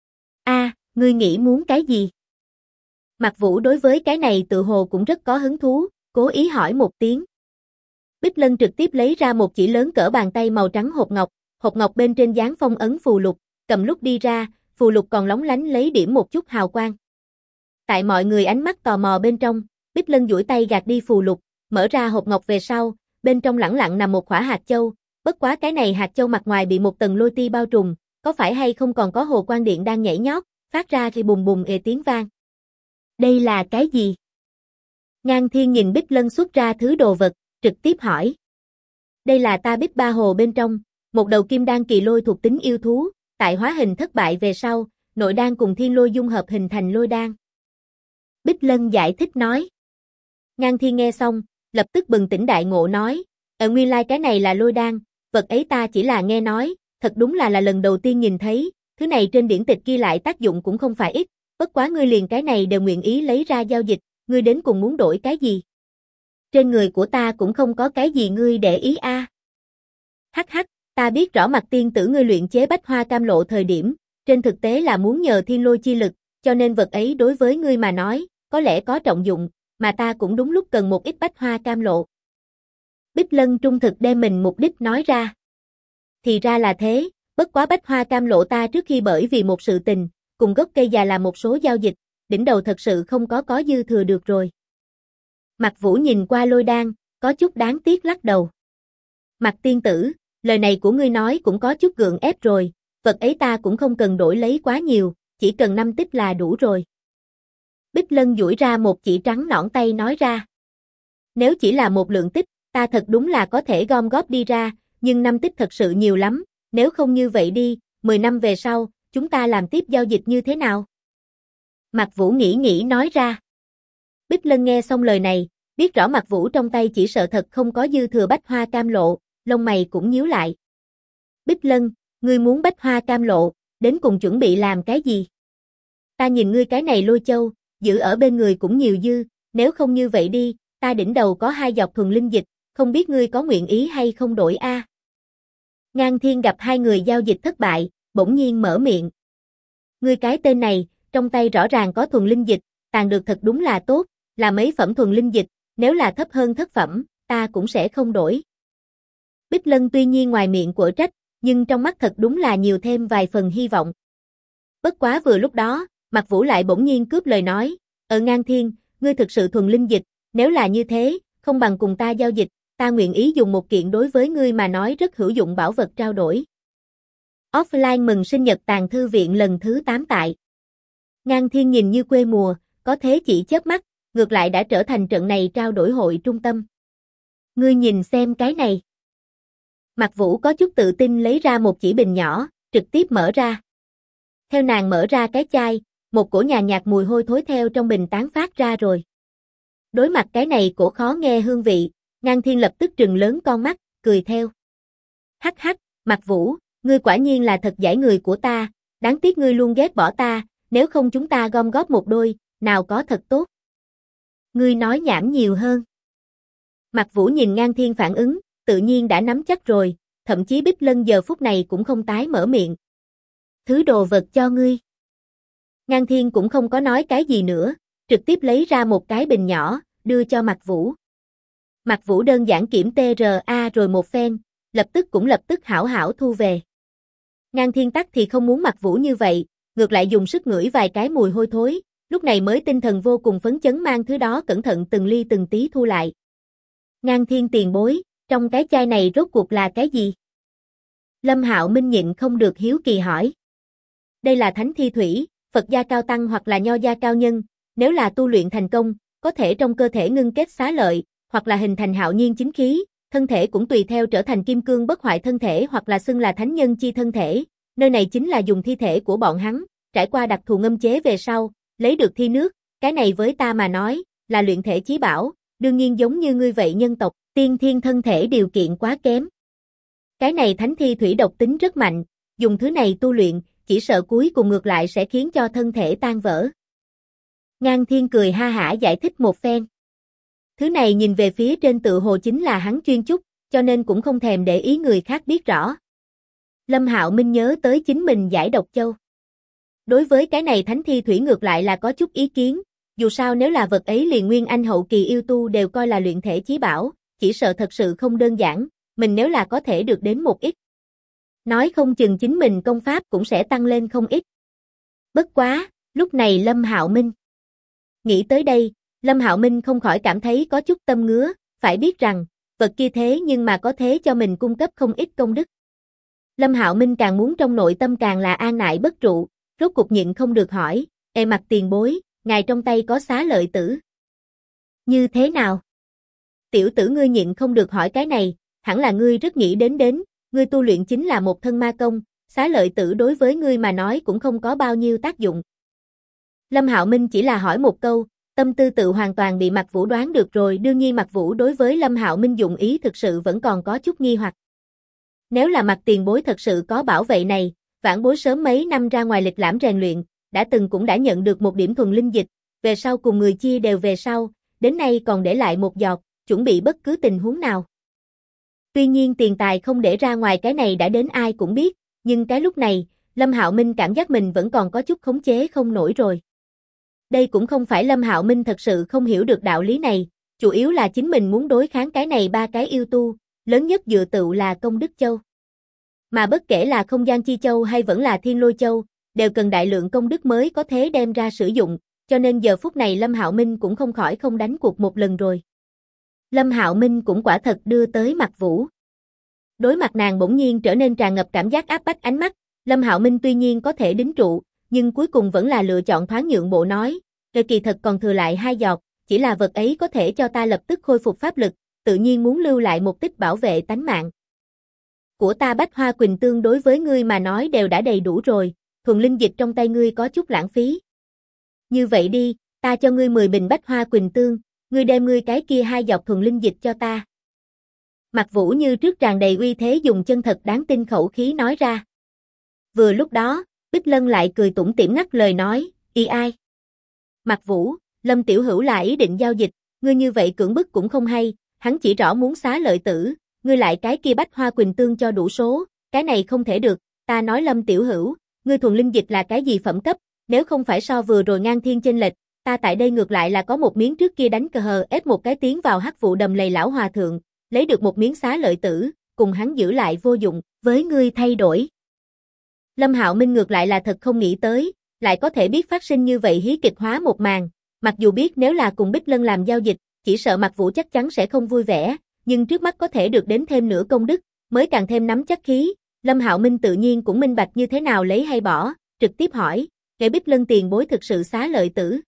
Ngươi nghĩ muốn cái gì? Mạc Vũ đối với cái này tự hồ cũng rất có hứng thú, cố ý hỏi một tiếng. Bích Lân trực tiếp lấy ra một chỉ lớn cỡ bàn tay màu trắng hộp ngọc bên trên dán phong ấn phù lục, cầm lúc đi ra, phù lục còn lóng lánh lấy điểm một chút hào quang. Tại mọi người ánh mắt tò mò bên trong, Bích Lân duỗi tay gạt đi phù lục, mở ra hộp ngọc về sau, bên trong lẳng lặng nằm một quả hạt châu, bất quá cái này hạt châu mặt ngoài bị một tầng lôi ti bao trùm, có phải hay không còn có hồ quang điện đang nhảy nhót, phát ra thì bùng bùng tiếng vang. Đây là cái gì? Ngang Thiên nhìn Bích Lân xuất ra thứ đồ vật, trực tiếp hỏi. Đây là ta Bích Ba Hồ bên trong, một đầu kim đan kỳ lôi thuộc tính yêu thú, tại hóa hình thất bại về sau, nội đan cùng thiên lôi dung hợp hình thành lôi đan. Bích Lân giải thích nói. Ngang Thiên nghe xong, lập tức bừng tỉnh đại ngộ nói, nguyên lai cái này là lôi đan, vật ấy ta chỉ là nghe nói, thật đúng là lần đầu tiên nhìn thấy, thứ này trên điển tịch ghi lại tác dụng cũng không phải ít, bất quá ngươi liền cái này đều nguyện ý lấy ra giao dịch, ngươi đến cùng muốn đổi cái gì? Trên người của ta cũng không có cái gì ngươi để ý a. Hắc hắc, ta biết rõ Mặt tiên tử ngươi luyện chế bách hoa cam lộ thời điểm, trên thực tế là muốn nhờ thiên lôi chi lực, cho nên vật ấy đối với ngươi mà nói, có lẽ có trọng dụng, mà ta cũng đúng lúc cần một ít bách hoa cam lộ. Bích Lân trung thực đem mình mục đích nói ra. Thì ra là thế, bất quá bách hoa cam lộ ta trước khi bởi vì một sự tình, cùng gốc cây già làm một số giao dịch, đỉnh đầu thật sự không có dư thừa được rồi. Mạc Vũ nhìn qua lôi đan, có chút đáng tiếc lắc đầu. Mặt tiên tử, lời này của ngươi nói cũng có chút gượng ép rồi, vật ấy ta cũng không cần đổi lấy quá nhiều, chỉ cần 5 tích là đủ rồi. Bích Lân duỗi ra một chỉ trắng nõn tay nói ra. Nếu chỉ là một lượng tích, ta thật đúng là có thể gom góp đi ra, nhưng 5 tích thật sự nhiều lắm, nếu không như vậy đi, 10 năm về sau, chúng ta làm tiếp giao dịch như thế nào? Mạc Vũ nghĩ nói ra. Bích Lân nghe xong lời này, biết rõ Mạc Vũ trong tay chỉ sợ thật không có dư thừa bách hoa cam lộ, lông mày cũng nhíu lại. Bích Lân, ngươi muốn bách hoa cam lộ, đến cùng chuẩn bị làm cái gì? Ta nhìn ngươi cái này lôi châu, giữ ở bên người cũng nhiều dư, nếu không như vậy đi, ta đỉnh đầu có 2 giọt thuần linh dịch, không biết ngươi có nguyện ý hay không đổi a? Ngang Thiên gặp hai người giao dịch thất bại, bỗng nhiên mở miệng. Ngươi cái tên này, trong tay rõ ràng có thuần linh dịch, tàn được thật đúng là tốt, là mấy phẩm thuần linh dịch, nếu là thấp hơn thất phẩm, ta cũng sẽ không đổi. Bích Lân tuy nhiên ngoài miệng quở trách, nhưng trong mắt thật đúng là nhiều thêm vài phần hy vọng. Bất quá vừa lúc đó, Mạc Vũ lại bỗng nhiên cướp lời nói, Ngang Thiên, ngươi thực sự thuần linh dịch, nếu là như thế, không bằng cùng ta giao dịch, ta nguyện ý dùng một kiện đối với ngươi mà nói rất hữu dụng bảo vật trao đổi. Offline mừng sinh nhật Tàng Thư Viện lần thứ 8 tại. Ngang Thiên nhìn như quê mùa, có thế chỉ chớp mắt, ngược lại đã trở thành trận này trao đổi hội trung tâm. Ngươi nhìn xem cái này. Mạc Vũ có chút tự tin lấy ra một chỉ bình nhỏ, trực tiếp mở ra. Theo nàng mở ra cái chai, một cổ nhàn nhạt mùi hôi thối theo trong bình tán phát ra rồi. Đối mặt cái này cổ khó nghe hương vị, Ngang Thiên lập tức trừng lớn con mắt, cười theo. Hắc hắc, Mạc Vũ, ngươi quả nhiên là thật giải người của ta, đáng tiếc ngươi luôn ghét bỏ ta, nếu không chúng ta gom góp một đôi, nào có thật tốt. Ngươi nói nhảm nhiều hơn. Mạc Vũ nhìn Ngang Thiên phản ứng, tự nhiên đã nắm chắc rồi, thậm chí Bích Lân giờ phút này cũng không tái mở miệng. Thứ đồ vật cho ngươi. Ngang Thiên cũng không có nói cái gì nữa, trực tiếp lấy ra một cái bình nhỏ, đưa cho Mạc Vũ. Mạc Vũ đơn giản kiểm TRA rồi một phen, lập tức hảo hảo thu về. Ngang Thiên tắc thì không muốn Mạc Vũ như vậy, ngược lại dùng sức ngửi vài cái mùi hôi thối, lúc này mới tinh thần vô cùng phấn chấn mang thứ đó cẩn thận từng ly từng tí thu lại. Ngang Thiên tiền bối, trong cái chai này rốt cuộc là cái gì? Lâm Hạo Minh nhịn không được hiếu kỳ hỏi. Đây là thánh thi thủy, Phật gia cao tăng hoặc là nho gia cao nhân, nếu là tu luyện thành công, có thể trong cơ thể ngưng kết xá lợi, hoặc là hình thành hạo nhiên chính khí, thân thể cũng tùy theo trở thành kim cương bất hoại thân thể hoặc là xưng là thánh nhân chi thân thể. Nơi này chính là dùng thi thể của bọn hắn, trải qua đặc thù ngâm chế về sau, lấy được thi nước, cái này với ta mà nói, là luyện thể chí bảo, đương nhiên giống như ngươi vậy nhân tộc, tiên thiên thân thể điều kiện quá kém. Cái này thánh thi thủy độc tính rất mạnh, dùng thứ này tu luyện, chỉ sợ cuối cùng ngược lại sẽ khiến cho thân thể tan vỡ. Ngang Thiên cười ha hả giải thích một phen. Thứ này nhìn về phía trên tự hồ chính là hắn chuyên chúc, cho nên cũng không thèm để ý người khác biết rõ. Lâm Hạo Minh nhớ tới chính mình giải độc châu. Đối với cái này thánh thi thủy ngược lại là có chút ý kiến, dù sao nếu là vật ấy liền nguyên anh hậu kỳ yêu tu đều coi là luyện thể chí bảo, chỉ sợ thật sự không đơn giản, mình nếu là có thể được đến một ít. Nói không chừng chính mình công pháp cũng sẽ tăng lên không ít. Bất quá, lúc này Lâm Hạo Minh. Nghĩ tới đây, Lâm Hạo Minh không khỏi cảm thấy có chút tâm ngứa, phải biết rằng, vật kia thế nhưng mà có thế cho mình cung cấp không ít công đức. Lâm Hạo Minh càng muốn trong nội tâm càng là an nại bất trụ, rốt cục nhịn không được hỏi, Mặt tiền bối, ngài trong tay có xá lợi tử. Như thế nào? Tiểu tử ngươi nhịn không được hỏi cái này, hẳn là ngươi rất nghĩ đến, ngươi tu luyện chính là một thân ma công, xá lợi tử đối với ngươi mà nói cũng không có bao nhiêu tác dụng. Lâm Hạo Minh chỉ là hỏi một câu, tâm tư tự hoàn toàn bị Mạc Vũ đoán được rồi, đương nhiên Mạc Vũ đối với Lâm Hạo Minh dụng ý thực sự vẫn còn có chút nghi hoặc. Nếu là Mạc tiền bối thật sự có bảo vệ này, vãn bối sớm mấy năm ra ngoài lịch lãm rèn luyện, cũng đã nhận được một điểm thuần linh dịch, về sau cùng người chia đều về sau, đến nay còn để lại một giọt, chuẩn bị bất cứ tình huống nào. Tuy nhiên tiền tài không để ra ngoài cái này đã đến ai cũng biết, nhưng cái lúc này, Lâm Hạo Minh cảm giác mình vẫn còn có chút khống chế không nổi rồi. Đây cũng không phải Lâm Hạo Minh thật sự không hiểu được đạo lý này, chủ yếu là chính mình muốn đối kháng cái này ba cái yêu tu, lớn nhất dựa tựu là công đức châu. Mà bất kể là không gian chi châu hay vẫn là thiên lôi châu, đều cần đại lượng công đức mới có thể đem ra sử dụng, cho nên giờ phút này Lâm Hạo Minh cũng không khỏi không đánh cuộc một lần rồi. Lâm Hạo Minh cũng quả thật đưa tới Mạc Vũ. Đối mặt nàng bỗng nhiên trở nên tràn ngập cảm giác áp bách ánh mắt, Lâm Hạo Minh tuy nhiên có thể đính trụ, nhưng cuối cùng vẫn là lựa chọn thoáng nhượng bộ nói, kỳ thật còn thừa lại 2 giọt, chỉ là vật ấy có thể cho ta lập tức khôi phục pháp lực, tự nhiên muốn lưu lại một tích bảo vệ tánh mạng. Của ta Bách Hoa Quỳnh Tương đối với ngươi mà nói đều đã đầy đủ rồi, thuần linh dịch trong tay ngươi có chút lãng phí. Như vậy đi, ta cho ngươi 10 bình Bách Hoa Quỳnh Tương, ngươi đem ngươi cái kia 2 giọt thuần linh dịch cho ta. Mạc Vũ như trước tràn đầy uy thế dùng chân thật đáng tin khẩu khí nói ra. Vừa lúc đó, Bích Lân lại cười tủm tỉm ngắt lời nói, y ai? Mạc Vũ, Lâm Tiểu Hữu là ý định giao dịch, ngươi như vậy cưỡng bức cũng không hay, hắn chỉ rõ muốn xá lợi tử, ngươi lại cái kia Bách Hoa Quỳnh Tương cho đủ số, cái này không thể được, ta nói Lâm Tiểu Hữu, ngươi thuần linh dịch là cái gì phẩm cấp, nếu không phải so vừa rồi ngang thiên chênh lệch, ta tại đây ngược lại là có một miếng trước kia đánh cờ hờ ép một cái tiến vào hắc vụ đầm lầy lão hòa thượng, lấy được một miếng xá lợi tử, cùng hắn giữ lại vô dụng, với ngươi thay đổi. Lâm Hạo Minh ngược lại là thật không nghĩ tới, lại có thể biết phát sinh như vậy hí kịch hóa một màn, mặc dù biết nếu là cùng Bích Lân làm giao dịch, chỉ sợ Mạc Vũ chắc chắn sẽ không vui vẻ, nhưng trước mắt có thể được đến thêm nửa công đức, mới càng thêm nắm chắc khí, Lâm Hạo Minh tự nhiên cũng minh bạch như thế nào lấy hay bỏ, trực tiếp hỏi, kể Bích Lân tiền bối thực sự xá lợi tử.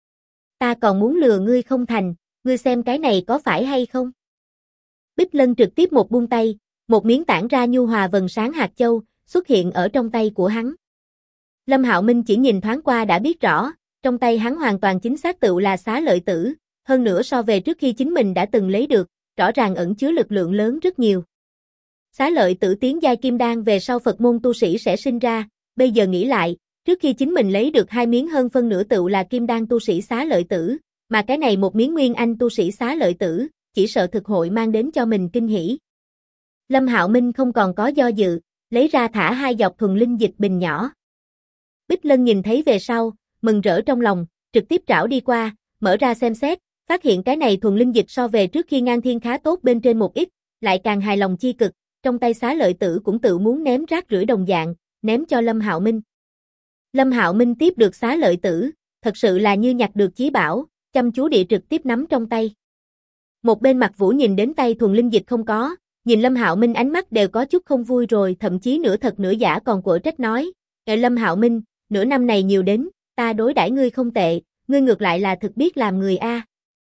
Ta còn muốn lừa ngươi không thành, ngươi xem cái này có phải hay không? Bích Lân trực tiếp một buông tay, một miếng tản ra nhu hòa vầng sáng hạt châu, xuất hiện ở trong tay của hắn. Lâm Hạo Minh chỉ nhìn thoáng qua đã biết rõ, trong tay hắn hoàn toàn chính xác tựu là xá lợi tử, hơn nữa so về trước khi chính mình đã từng lấy được, rõ ràng ẩn chứa lực lượng lớn rất nhiều. Xá lợi tử tiến giai kim đan về sau Phật môn tu sĩ sẽ sinh ra, bây giờ nghĩ lại, trước khi chính mình lấy được 2 miếng hơn phân nửa tựu là kim đan tu sĩ xá lợi tử, mà cái này một miếng nguyên anh tu sĩ xá lợi tử, chỉ sợ thực hội mang đến cho mình kinh hỉ. Lâm Hạo Minh không còn có do dự, lấy ra thả 2 giọt thuần linh dịch bình nhỏ. Bích Lân nhìn thấy về sau, mừng rỡ trong lòng, trực tiếp trảo đi qua, mở ra xem xét, phát hiện cái này thuần linh dịch so về trước khi ngang thiên khá tốt bên trên một ít, lại càng hài lòng chi cực, trong tay xá lợi tử cũng tự muốn ném rác rưởi đồng dạng, ném cho Lâm Hạo Minh. Lâm Hạo Minh tiếp được xá lợi tử, thật sự là như nhặt được chí bảo, chăm chú địa trực tiếp nắm trong tay. Một bên Mạc Vũ nhìn đến tay thuần linh dịch không có, nhìn Lâm Hạo Minh ánh mắt đều có chút không vui rồi, thậm chí nửa thật nửa giả còn quở trách nói, Lâm Hạo Minh, nửa năm này nhiều đến, ta đối đãi ngươi không tệ, ngươi ngược lại là thực biết làm người a.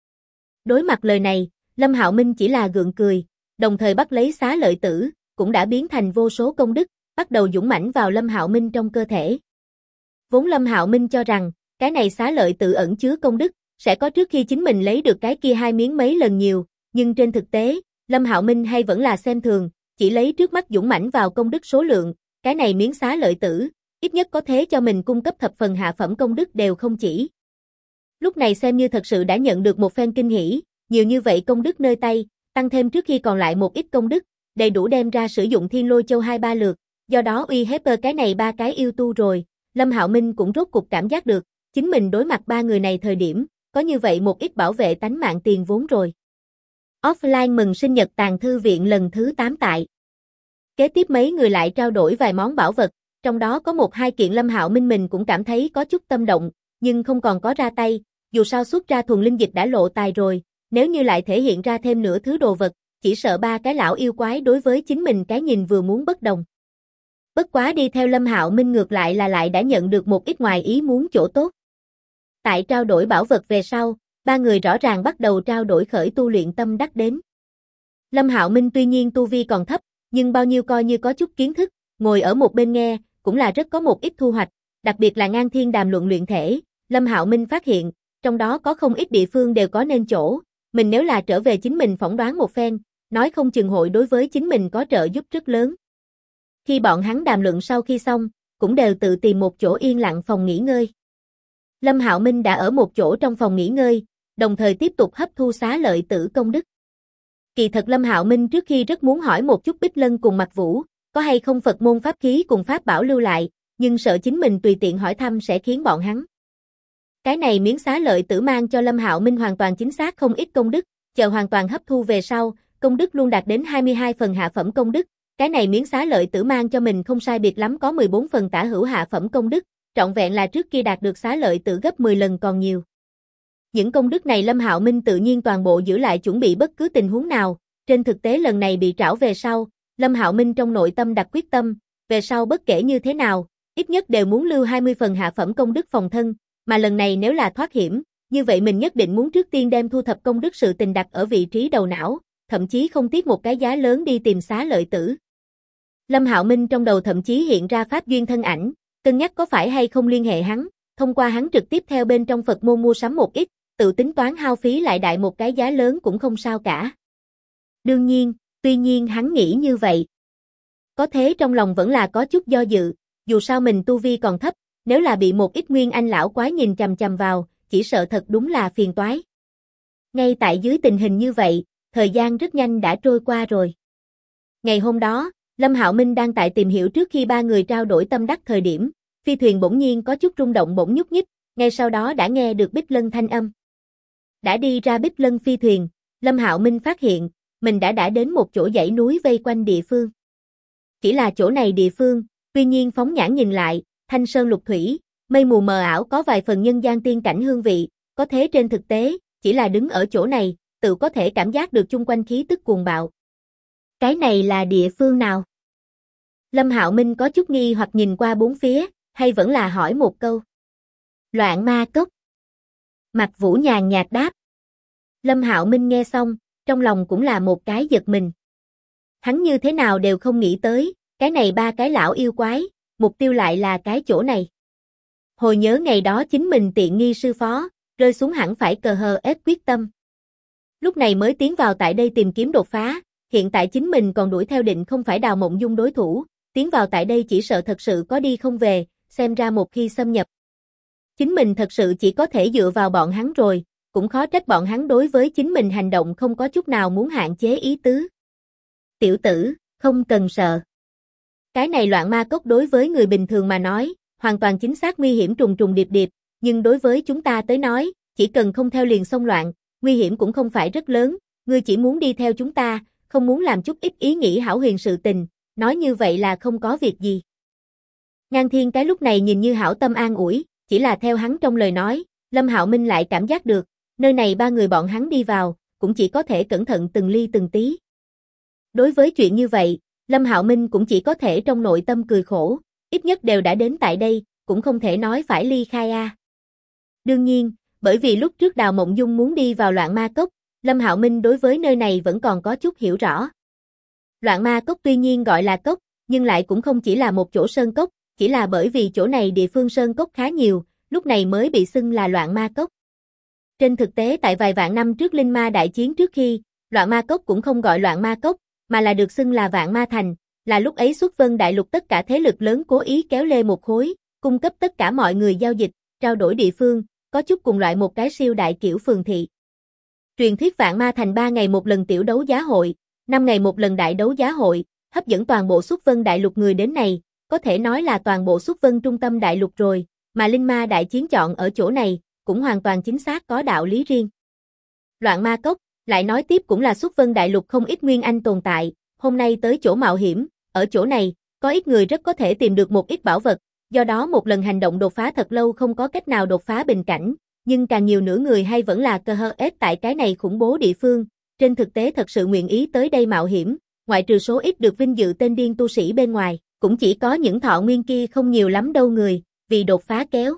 Đối mặt lời này, Lâm Hạo Minh chỉ là gượng cười, đồng thời bắt lấy xá lợi tử, cũng đã biến thành vô số công đức, bắt đầu dũng mãnh vào Lâm Hạo Minh trong cơ thể. Vốn Lâm Hạo Minh cho rằng, cái này xá lợi tử ẩn chứa công đức, sẽ có trước khi chính mình lấy được cái kia 2 miếng mấy lần nhiều, nhưng trên thực tế, Lâm Hạo Minh hay vẫn là xem thường, chỉ lấy trước mắt dũng mãnh vào công đức số lượng, cái này miếng xá lợi tử, ít nhất có thế cho mình cung cấp thập phần hạ phẩm công đức đều không chỉ. Lúc này xem như thật sự đã nhận được một phen kinh hỉ, nhiều như vậy công đức nơi tay, tăng thêm trước khi còn lại một ít công đức, đầy đủ đem ra sử dụng Thiên Lôi Châu 2-3 lượt, do đó uy hiếp cái này 3 cái yêu tu rồi, Lâm Hạo Minh cũng rốt cục cảm giác được, chính mình đối mặt 3 người này thời điểm, có như vậy một ít bảo vệ tánh mạng tiền vốn rồi. Offline mừng sinh nhật Tàng Thư Viện lần thứ 8 tại. Kế tiếp mấy người lại trao đổi vài món bảo vật, trong đó có 1-2 kiện Lâm Hạo Minh mình cũng cảm thấy có chút tâm động, nhưng không còn có ra tay, dù sao xuất ra thuần linh dịch đã lộ tài rồi, nếu như lại thể hiện ra thêm nửa thứ đồ vật, chỉ sợ 3 cái lão yêu quái đối với chính mình cái nhìn vừa muốn bất đồng. Bất quá đi theo Lâm Hạo Minh ngược lại là lại đã nhận được một ít ngoài ý muốn chỗ tốt. Tại trao đổi bảo vật về sau, 3 người rõ ràng bắt đầu trao đổi khởi tu luyện tâm đắc đến. Lâm Hạo Minh tuy nhiên tu vi còn thấp, nhưng bao nhiêu coi như có chút kiến thức, ngồi ở một bên nghe, cũng là rất có một ít thu hoạch, đặc biệt là ngang thiên đàm luận luyện thể, Lâm Hạo Minh phát hiện, trong đó có không ít địa phương đều có nên chỗ, mình nếu là trở về chính mình phỏng đoán một phen, nói không chừng hội đối với chính mình có trợ giúp rất lớn. Khi bọn hắn đàm luận sau khi xong, cũng đều tự tìm một chỗ yên lặng phòng nghỉ ngơi. Lâm Hạo Minh đã ở một chỗ trong phòng nghỉ ngơi, đồng thời tiếp tục hấp thu xá lợi tử công đức. Kỳ thật Lâm Hạo Minh trước khi rất muốn hỏi một chút Bích Lân cùng Mạc Vũ, có hay không Phật môn pháp khí cùng pháp bảo lưu lại, nhưng sợ chính mình tùy tiện hỏi thăm sẽ khiến bọn hắn. Cái này miếng xá lợi tử mang cho Lâm Hạo Minh hoàn toàn chính xác không ít công đức, chờ hoàn toàn hấp thu về sau, công đức luôn đạt đến 22 phần hạ phẩm công đức, cái này miếng xá lợi tử mang cho mình không sai biệt lắm có 14 phần tả hữu hạ phẩm công đức, trọn vẹn là trước kia đạt được xá lợi tử gấp 10 lần còn nhiều. Những công đức này Lâm Hạo Minh tự nhiên toàn bộ giữ lại chuẩn bị bất cứ tình huống nào, trên thực tế lần này bị trảo về sau, Lâm Hạo Minh trong nội tâm đặt quyết tâm, về sau bất kể như thế nào, ít nhất đều muốn lưu 20 phần hạ phẩm công đức phòng thân, mà lần này nếu là thoát hiểm, như vậy mình nhất định muốn trước tiên đem thu thập công đức sự tình đặt ở vị trí đầu não, thậm chí không tiếc một cái giá lớn đi tìm xá lợi tử. Lâm Hạo Minh trong đầu thậm chí hiện ra Pháp Duyên thân ảnh, cân nhắc có phải hay không liên hệ hắn, thông qua hắn trực tiếp theo bên trong Phật môn mua sắm một ít, tự tính toán hao phí lại đại một cái giá lớn cũng không sao cả. Đương nhiên, tuy nhiên hắn nghĩ như vậy. Có thế trong lòng vẫn là có chút do dự, dù sao mình tu vi còn thấp, nếu là bị một ít nguyên anh lão quái nhìn chằm chằm vào, chỉ sợ thật đúng là phiền toái. Ngay tại dưới tình hình như vậy, thời gian rất nhanh đã trôi qua rồi. Ngày hôm đó, Lâm Hạo Minh đang tại tìm hiểu trước khi 3 người trao đổi tâm đắc thời điểm, phi thuyền bỗng nhiên có chút rung động bỗng nhúc nhích, ngay sau đó đã nghe được Bích Lân thanh âm. Đã đi ra Bích Lân phi thuyền, Lâm Hạo Minh phát hiện, mình đã đến một chỗ dãy núi vây quanh địa phương. Chỉ là chỗ này địa phương, tuy nhiên phóng nhãn nhìn lại, thanh sơn lục thủy, mây mù mờ ảo có vài phần nhân gian tiên cảnh hương vị, có thế trên thực tế, chỉ là đứng ở chỗ này, tự có thể cảm giác được chung quanh khí tức cuồng bạo. Cái này là địa phương nào? Lâm Hạo Minh có chút nghi hoặc nhìn qua bốn phía, hay vẫn là hỏi một câu. Loạn ma cốc. Mạc Vũ nhàn nhạt đáp. Lâm Hạo Minh nghe xong, trong lòng cũng là một cái giật mình. Hắn như thế nào đều không nghĩ tới, cái này ba cái lão yêu quái, mục tiêu lại là cái chỗ này. Hồi nhớ ngày đó chính mình tiện nghi sư phó, rơi xuống hẳn phải cờ hờ ép quyết tâm. Lúc này mới tiến vào tại đây tìm kiếm đột phá, hiện tại chính mình còn đuổi theo định không phải Đào Mộng Dung đối thủ, tiến vào tại đây chỉ sợ thật sự có đi không về, xem ra một khi xâm nhập. Chính mình thật sự chỉ có thể dựa vào bọn hắn rồi, cũng khó trách bọn hắn đối với chính mình hành động không có chút nào muốn hạn chế ý tứ. Tiểu tử, không cần sợ. Cái này loạn ma cốc đối với người bình thường mà nói, hoàn toàn chính xác nguy hiểm trùng trùng điệp điệp, nhưng đối với chúng ta tới nói, chỉ cần không theo liền xông loạn, nguy hiểm cũng không phải rất lớn, ngươi chỉ muốn đi theo chúng ta, không muốn làm chút ít ý nghĩ hão huyền sự tình, nói như vậy là không có việc gì. Ngang Thiên cái lúc này nhìn như hảo tâm an ủi, chỉ là theo hắn trong lời nói, Lâm Hạo Minh lại cảm giác được, nơi này ba người bọn hắn đi vào, cũng chỉ có thể cẩn thận từng ly từng tí. Đối với chuyện như vậy, Lâm Hạo Minh cũng chỉ có thể trong nội tâm cười khổ, ít nhất đều đã đến tại đây, cũng không thể nói phải ly khai a. Đương nhiên, bởi vì lúc trước Đào Mộng Dung muốn đi vào loạn ma cốc, Lâm Hạo Minh đối với nơi này vẫn còn có chút hiểu rõ. Loạn ma cốc tuy nhiên gọi là cốc, nhưng lại cũng không chỉ là một chỗ sơn cốc, chỉ là bởi vì chỗ này địa phương sơn cốc khá nhiều, lúc này mới bị xưng là loạn ma cốc. Trên thực tế tại vài vạn năm trước Linh Ma đại chiến trước khi, loạn ma cốc cũng không gọi loạn ma cốc, mà là được xưng là Vạn Ma Thành, là lúc ấy Xuất Vân Đại Lục tất cả thế lực lớn cố ý kéo lê một khối, cung cấp tất cả mọi người giao dịch, trao đổi địa phương, có chút cùng loại một cái siêu đại kiểu phường thị. Truyền thuyết Vạn Ma Thành 3 ngày một lần tiểu đấu giá hội, 5 ngày một lần đại đấu giá hội, hấp dẫn toàn bộ Xuất Vân Đại Lục người đến này, có thể nói là toàn bộ Xuất Vân trung tâm đại lục rồi, mà Linh Ma đại chiến chọn ở chỗ này, cũng hoàn toàn chính xác có đạo lý riêng. Loạn ma cốc, lại nói tiếp cũng là Xuất Vân Đại Lục không ít nguyên anh tồn tại, hôm nay tới chỗ mạo hiểm, ở chỗ này, có ít người rất có thể tìm được một ít bảo vật, do đó một lần hành động đột phá thật lâu không có cách nào đột phá bình cảnh, nhưng càng nhiều nữa người hay vẫn là cơ hơ ép tại cái này khủng bố địa phương, trên thực tế thật sự nguyện ý tới đây mạo hiểm, ngoại trừ số ít được vinh dự tên điên tu sĩ bên ngoài, cũng chỉ có những thọ nguyên kia không nhiều lắm đâu người, vì đột phá kéo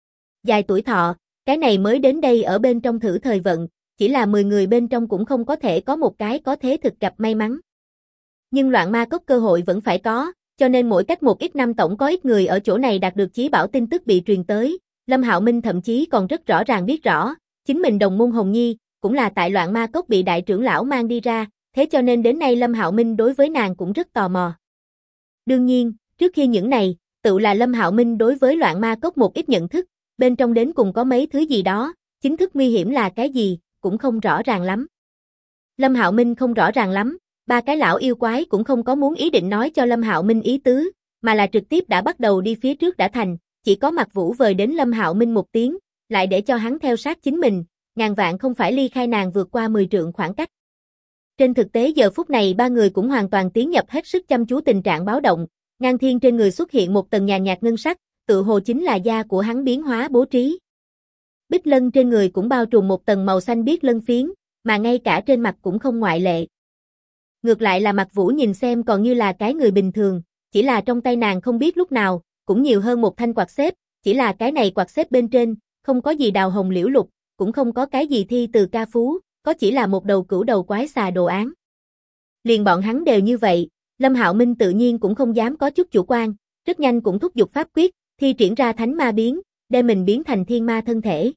dài tuổi thọ, cái này mới đến đây ở bên trong thử thời vận, chỉ là 10 người bên trong cũng không có thể có một cái có thế thực gặp may mắn. Nhưng loạn ma cốc cơ hội vẫn phải có, cho nên mỗi cách một ít năm tổng có ít người ở chỗ này đạt được chí bảo tin tức bị truyền tới, Lâm Hạo Minh thậm chí còn rất rõ ràng biết rõ, chính mình đồng môn Hồng Nhi, cũng là tại loạn ma cốc bị đại trưởng lão mang đi ra, thế cho nên đến nay Lâm Hạo Minh đối với nàng cũng rất tò mò. Đương nhiên, trước khi những này, tự là Lâm Hạo Minh đối với loạn ma cốc một ít nhận thức, bên trong đến cùng có mấy thứ gì đó, chính thức nguy hiểm là cái gì, cũng không rõ ràng lắm. Lâm Hạo Minh không rõ ràng lắm, ba cái lão yêu quái cũng không có muốn ý định nói cho Lâm Hạo Minh ý tứ, mà là trực tiếp đã bắt đầu đi phía trước đã thành, chỉ có Mạc Vũ vời đến Lâm Hạo Minh một tiếng, lại để cho hắn theo sát chính mình, ngàn vạn không phải ly khai nàng vượt qua 10 trượng khoảng cách. Trên thực tế giờ phút này ba người cũng hoàn toàn tiến nhập hết sức chăm chú tình trạng báo động, Ngang Thiên trên người xuất hiện một tầng nhàn nhạt ngân sắc, tự hồ chính là da của hắn biến hóa bố trí. Bích Lân trên người cũng bao trùm một tầng màu xanh biếc lân phiến, mà ngay cả trên mặt cũng không ngoại lệ. Ngược lại là Mạc Vũ nhìn xem còn như là cái người bình thường, chỉ là trong tay nàng không biết lúc nào, cũng nhiều hơn một thanh quạt xếp, chỉ là cái này quạt xếp bên trên, không có gì đào hồng liễu lục, cũng không có cái gì thi từ ca phú, có chỉ là một đầu cửu đầu quái xà đồ án. Liền bọn hắn đều như vậy, Lâm Hạo Minh tự nhiên cũng không dám có chút chủ quan, rất nhanh cũng thúc giục pháp quyết, thi triển ra thánh ma biến, đem mình biến thành thiên ma thân thể.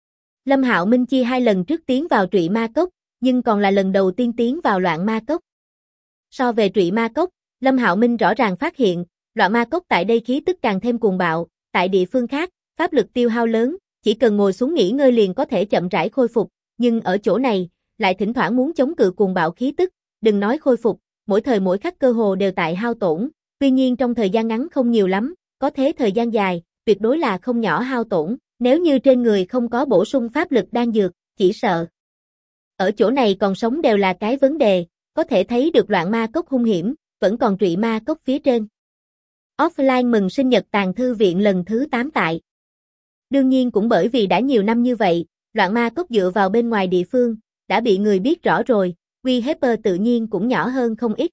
Lâm Hạo Minh chia 2 lần trước tiến vào trụy ma cốc, nhưng còn là lần đầu tiên tiến vào loạn ma cốc. So về trụy ma cốc, Lâm Hạo Minh rõ ràng phát hiện, loạn ma cốc tại đây khí tức càng thêm cuồng bạo, tại địa phương khác, pháp lực tiêu hao lớn, chỉ cần ngồi xuống nghỉ ngơi liền có thể chậm rãi khôi phục, nhưng ở chỗ này, lại thỉnh thoảng muốn chống cự cuồng bạo khí tức, đừng nói khôi phục, mỗi thời mỗi khắc cơ hồ đều tại hao tổn, tuy nhiên trong thời gian ngắn không nhiều lắm, có thế thời gian dài, tuyệt đối là không nhỏ hao tổn, Nếu như trên người không có bổ sung pháp lực đan dược, chỉ sợ. Ở chỗ này còn sống đều là cái vấn đề, có thể thấy được loạn ma cốc hung hiểm, vẫn còn trụy ma cốc phía trên. Offline mừng sinh nhật tàng thư viện lần thứ 8 tại. Đương nhiên cũng bởi vì đã nhiều năm như vậy, loạn ma cốc dựa vào bên ngoài địa phương, đã bị người biết rõ rồi, uy hiếp tự nhiên cũng nhỏ hơn không ít.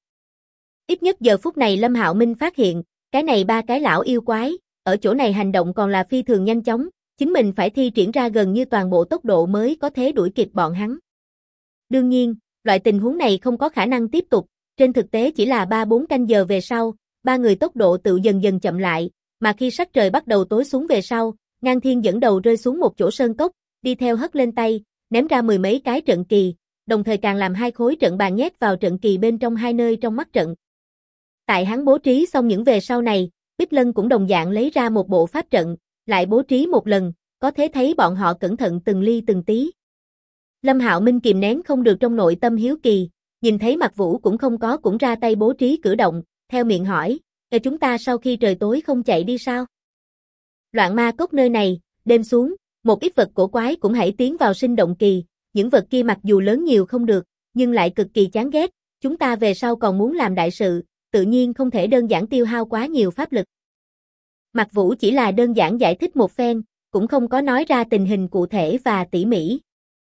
Ít nhất giờ phút này Lâm Hạo Minh phát hiện, cái này ba cái lão yêu quái, ở chỗ này hành động còn là phi thường nhanh chóng, chính mình phải thi triển ra gần như toàn bộ tốc độ mới có thể đuổi kịp bọn hắn. Đương nhiên, loại tình huống này không có khả năng tiếp tục, trên thực tế chỉ là 3-4 canh giờ về sau, ba người tốc độ tự dần dần chậm lại, mà khi sắc trời bắt đầu tối xuống về sau, Ngang Thiên dẫn đầu rơi xuống một chỗ sơn cốc, đi theo hất lên tay, ném ra 10 mấy cái trận kỳ, đồng thời càng làm 2 khối trận bàn nhét vào trận kỳ bên trong 2 nơi trong mắt trận. Tại hắn bố trí xong những về sau này, Bích Lân cũng đồng dạng lấy ra một bộ pháp trận, lại bố trí một lần, có thể thấy bọn họ cẩn thận từng ly từng tí. Lâm Hạo Minh kìm nén không được trong nội tâm hiếu kỳ, nhìn thấy Mạc Vũ cũng không có cũng ra tay bố trí cử động, theo miệng hỏi, chúng ta sau khi trời tối không chạy đi sao? Loạn ma cốc nơi này, đêm xuống, một ít vật cổ quái cũng hãy tiến vào sinh động kỳ, những vật kia mặc dù lớn nhiều không được, nhưng lại cực kỳ chán ghét, chúng ta về sau còn muốn làm đại sự, tự nhiên không thể đơn giản tiêu hao quá nhiều pháp lực. Mạc Vũ chỉ là đơn giản giải thích một phen, cũng không có nói ra tình hình cụ thể và tỉ mỉ.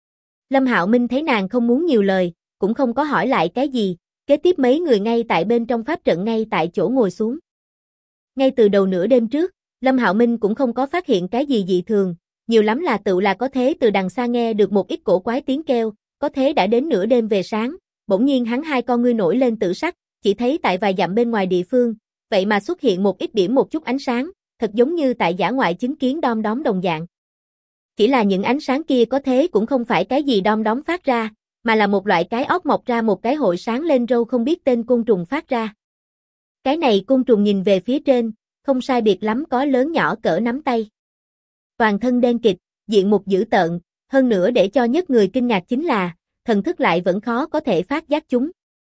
Lâm Hạo Minh thấy nàng không muốn nhiều lời, cũng không có hỏi lại cái gì, kế tiếp mấy người ngay tại bên trong pháp trận ngay tại chỗ ngồi xuống. Ngay từ đầu nửa đêm trước, Lâm Hạo Minh cũng không có phát hiện cái gì dị thường, nhiều lắm là tự là có thế từ đằng xa nghe được một ít cổ quái tiếng kêu, có thế đã đến nửa đêm về sáng, bỗng nhiên hắn hai con ngươi nổi lên tử sắc, chỉ thấy tại vài dặm bên ngoài địa phương, vậy mà xuất hiện một ít điểm một chút ánh sáng, thật giống như tại dã ngoại chứng kiến đom đóm đồng dạng. Chỉ là những ánh sáng kia có thế cũng không phải cái gì đom đóm phát ra, mà là một loại cái óc mọc ra một cái hội sáng lên râu không biết tên côn trùng phát ra. Cái này côn trùng nhìn về phía trên, không sai biệt lắm có lớn nhỏ cỡ nắm tay. Toàn thân đen kịt, diện mục dữ tợn, hơn nữa để cho nhất người kinh ngạc chính là, thần thức lại vẫn khó có thể phát giác chúng.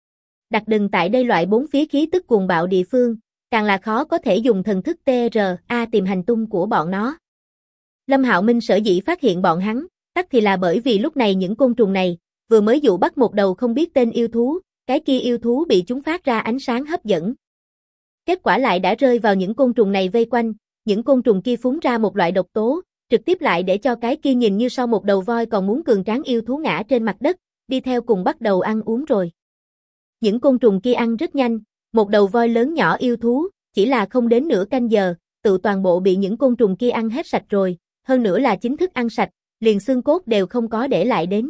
Đặc đừng tại đây loại bốn phía khí tức cuồng bạo địa phương, càng là khó có thể dùng thần thức TRA tìm hành tung của bọn nó. Lâm Hạo Minh sở dĩ phát hiện bọn hắn, tắc thì là bởi vì lúc này những côn trùng này, vừa mới dụ bắt một đầu không biết tên yêu thú, cái kia yêu thú bị chúng phát ra ánh sáng hấp dẫn. Kết quả lại đã rơi vào những côn trùng này vây quanh, những côn trùng kia phúng ra một loại độc tố, trực tiếp lại để cho cái kia nhìn như sau một đầu voi còn muốn cường tráng yêu thú ngã trên mặt đất, đi theo cùng bắt đầu ăn uống rồi. Những côn trùng kia ăn rất nhanh, một đầu voi lớn nhỏ yêu thú, chỉ là không đến nửa canh giờ, tự toàn bộ bị những côn trùng kia ăn hết sạch rồi, hơn nữa là chính thức ăn sạch, liền xương cốt đều không có để lại đến.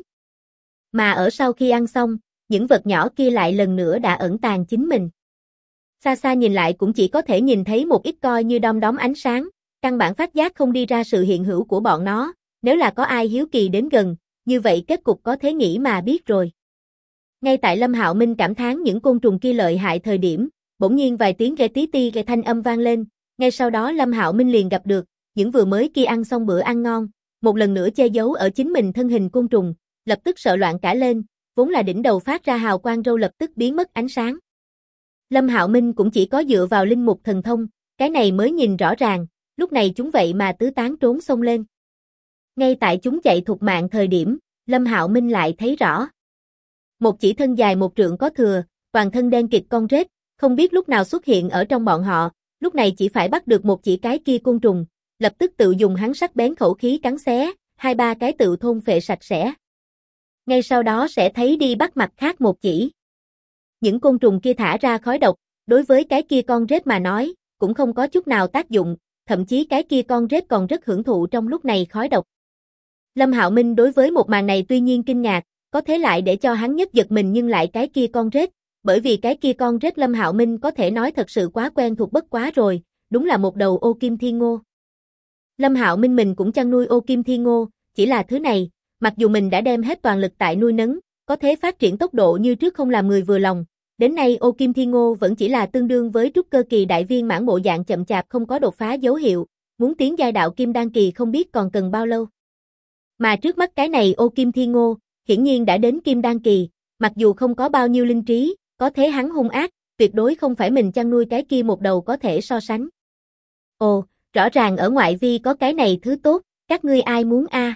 Mà ở sau khi ăn xong, những vật nhỏ kia lại lần nữa đã ẩn tàng chính mình. Xa xa nhìn lại cũng chỉ có thể nhìn thấy một ít coi như đom đóm ánh sáng, căn bản phát giác không đi ra sự hiện hữu của bọn nó, nếu là có ai hiếu kỳ đến gần, như vậy kết cục có thể nghĩ mà biết rồi. Ngay tại Lâm Hạo Minh cảm thán những côn trùng kia lợi hại thời điểm, bỗng nhiên vài tiếng ghê tí ti ghê thanh âm vang lên, ngay sau đó Lâm Hạo Minh liền gặp được, những vừa mới kia ăn xong bữa ăn ngon, một lần nữa che giấu ở chính mình thân hình côn trùng, lập tức sợ loạn cả lên, vốn là đỉnh đầu phát ra hào quang râu lập tức biến mất ánh sáng. Lâm Hạo Minh cũng chỉ có dựa vào linh mục thần thông, cái này mới nhìn rõ ràng, lúc này chúng vậy mà tứ tán trốn xông lên. Ngay tại chúng chạy thục mạng thời điểm, Lâm Hạo Minh lại thấy rõ. Một chỉ thân dài 1 trượng có thừa, toàn thân đen kịt con rết, không biết lúc nào xuất hiện ở trong bọn họ, lúc này chỉ phải bắt được một chỉ cái kia côn trùng, lập tức tự dùng hắn sắc bén khẩu khí cắn xé, 2-3 cái tự thôn phệ sạch sẽ. Ngay sau đó sẽ thấy đi bắt mặt khác một chỉ. Những côn trùng kia thả ra khói độc, đối với cái kia con rết mà nói, cũng không có chút nào tác dụng, thậm chí cái kia con rết còn rất hưởng thụ trong lúc này khói độc. Lâm Hạo Minh đối với một màn này tuy nhiên kinh ngạc, có thế lại để cho hắn nhất giật mình nhưng lại cái kia con rết, bởi vì cái kia con rết Lâm Hạo Minh có thể nói thật sự quá quen thuộc bất quá rồi, đúng là một đầu ô kim thiên ngô. Lâm Hạo Minh mình cũng chăn nuôi ô kim thiên ngô, chỉ là thứ này, mặc dù mình đã đem hết toàn lực tại nuôi nấng, có thế phát triển tốc độ như trước không làm người vừa lòng, đến nay ô kim thiên ngô vẫn chỉ là tương đương với trúc cơ kỳ đại viên mãn bộ dạng chậm chạp không có đột phá dấu hiệu, muốn tiến giai đạo kim đan kỳ không biết còn cần bao lâu. Mà trước mắt cái này ô kim thiên ngô, hiển nhiên đã đến kim đan kỳ, mặc dù không có bao nhiêu linh trí, có thế hắn hung ác, tuyệt đối không phải mình chăn nuôi cái kia một đầu có thể so sánh. Ồ, rõ ràng ở ngoại vi có cái này thứ tốt, Các ngươi ai muốn a?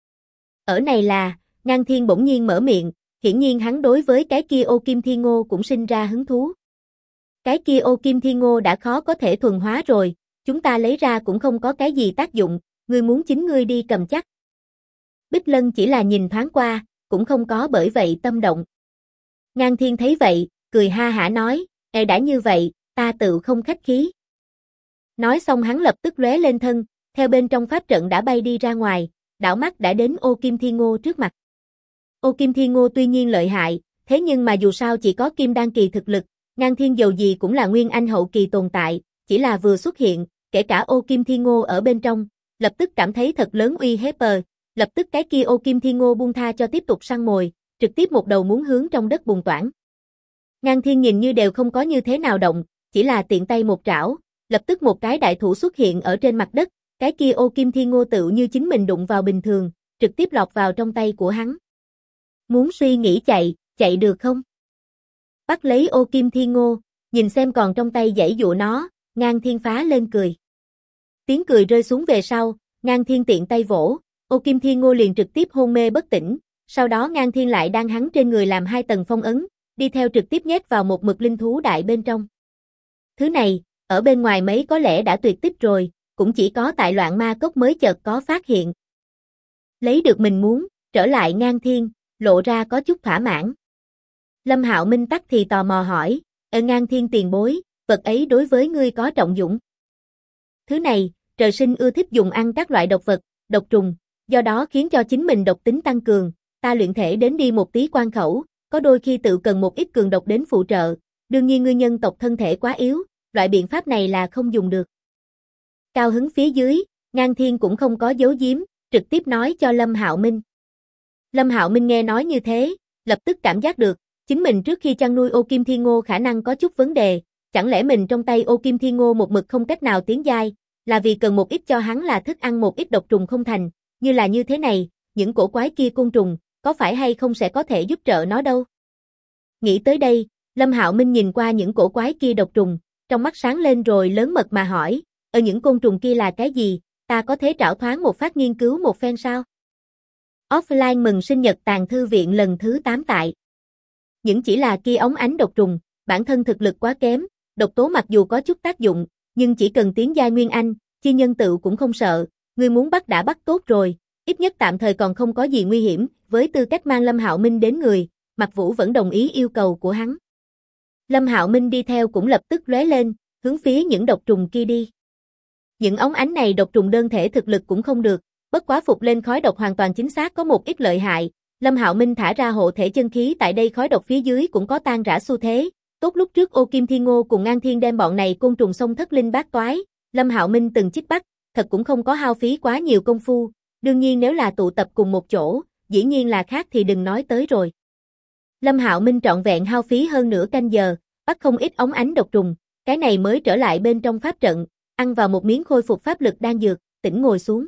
Ở này là, Ngang Thiên bỗng nhiên mở miệng, hiển nhiên hắn đối với cái kia Ô Kim Thiên Ngô cũng sinh ra hứng thú. Cái kia Ô Kim Thiên Ngô đã khó có thể thuần hóa rồi, chúng ta lấy ra cũng không có cái gì tác dụng, ngươi muốn chính ngươi đi cầm chắc. Bích Lân chỉ là nhìn thoáng qua, cũng không có bởi vậy tâm động. Ngang Thiên thấy vậy, cười ha hả nói, đã như vậy, ta tự không khách khí. Nói xong hắn lập tức lóe lên thân, theo bên trong pháp trận đã bay đi ra ngoài, đảo mắt đã đến Ô Kim Thiên Ngô trước mặt. Ô Kim Thiên Ngô tuy nhiên lợi hại, thế nhưng mà dù sao chỉ có Kim Đan kỳ thực lực, Ngang Thiên dầu gì cũng là Nguyên Anh hậu kỳ tồn tại, chỉ là vừa xuất hiện, kể cả Ô Kim Thiên Ngô ở bên trong, lập tức cảm thấy thật lớn uy hiếp, lập tức cái kia Ô Kim Thiên Ngô buông tha cho tiếp tục săn mồi, trực tiếp một đầu muốn hướng trong đất bùn toản. Ngang Thiên nhìn như đều không có như thế nào động, chỉ là tiện tay một trảo, lập tức một cái đại thủ xuất hiện ở trên mặt đất, cái kia Ô Kim Thiên Ngô tựu như chính mình đụng vào bình thường, trực tiếp lọt vào trong tay của hắn. Muốn suy nghĩ chạy được không? Bắt lấy Ô Kim Thiên Ngô, nhìn xem còn trong tay giãy giụa nó, Ngang Thiên phá lên cười. Tiếng cười rơi xuống về sau, Ngang Thiên tiện tay vỗ, Ô Kim Thiên Ngô liền trực tiếp hôn mê bất tỉnh, sau đó Ngang Thiên lại đang hắn trên người làm 2 tầng phong ấn, đi theo trực tiếp nhét vào một mực linh thú đại bên trong. Thứ này, ở bên ngoài mấy có lẽ đã tuyệt tích rồi, cũng chỉ có tại Loạn Ma Cốc mới chợt có phát hiện. Lấy được mình muốn, trở lại Ngang Thiên, lộ ra có chút thỏa mãn. Lâm Hạo Minh tắc thì tò mò hỏi, Ngang Thiên tiền bối, vật ấy đối với ngươi có trọng dụng? Thứ này, trời sinh ưa thích dùng ăn các loại độc vật, độc trùng, do đó khiến cho chính mình độc tính tăng cường, ta luyện thể đến đi một tí quan khẩu, có đôi khi tự cần một ít cường độc đến phụ trợ, đương nhiên ngươi nhân tộc thân thể quá yếu, loại biện pháp này là không dùng được. Cao hứng phía dưới, Ngang Thiên cũng không có giấu giếm, trực tiếp nói cho Lâm Hạo Minh. Lâm Hạo Minh nghe nói như thế, lập tức cảm giác được, chính mình trước khi chăn nuôi Ô Kim Thiên Ngô khả năng có chút vấn đề, chẳng lẽ mình trong tay Ô Kim Thiên Ngô một mực không cách nào tiến giai, là vì cần một ít cho hắn là thức ăn một ít độc trùng không thành, như là như thế này, những cổ quái kia côn trùng, có phải hay không sẽ có thể giúp trợ nó đâu. Nghĩ tới đây, Lâm Hạo Minh nhìn qua những cổ quái kia độc trùng, trong mắt sáng lên rồi lớn mật mà hỏi, ở những côn trùng kia là cái gì, ta có thể trảo thoáng một phát nghiên cứu một phen sao? Offline mừng sinh nhật Tàng Thư Viện lần thứ 8 tại. Những chỉ là kia óng ánh độc trùng, bản thân thực lực quá kém, độc tố mặc dù có chút tác dụng, nhưng chỉ cần tiến giai Nguyên Anh, chi nhân tự cũng không sợ, ngươi muốn bắt đã bắt tốt rồi, ít nhất tạm thời còn không có gì nguy hiểm, với tư cách mang Lâm Hạo Minh đến người, Mạc Vũ vẫn đồng ý yêu cầu của hắn. Lâm Hạo Minh đi theo cũng lập tức lóe lên, hướng phía những độc trùng kia đi. Những óng ánh này độc trùng đơn thể thực lực cũng không được, bất quá phục lên khói độc hoàn toàn chính xác có một ít lợi hại, Lâm Hạo Minh thả ra hộ thể chân khí tại đây khói độc phía dưới cũng có tan rã xu thế, tốt lúc trước Ô Kim Thiên Ngô cùng Ngang Thiên đem bọn này côn trùng xông thất linh bát toái, Lâm Hạo Minh từng chích bắt, thật cũng không có hao phí quá nhiều công phu, đương nhiên nếu là tụ tập cùng một chỗ, dĩ nhiên là khác thì đừng nói tới rồi. Lâm Hạo Minh trọn vẹn hao phí hơn nửa canh giờ, bắt không ít óng ánh độc trùng, cái này mới trở lại bên trong pháp trận, ăn vào một miếng khôi phục pháp lực đan dược, tỉnh ngồi xuống.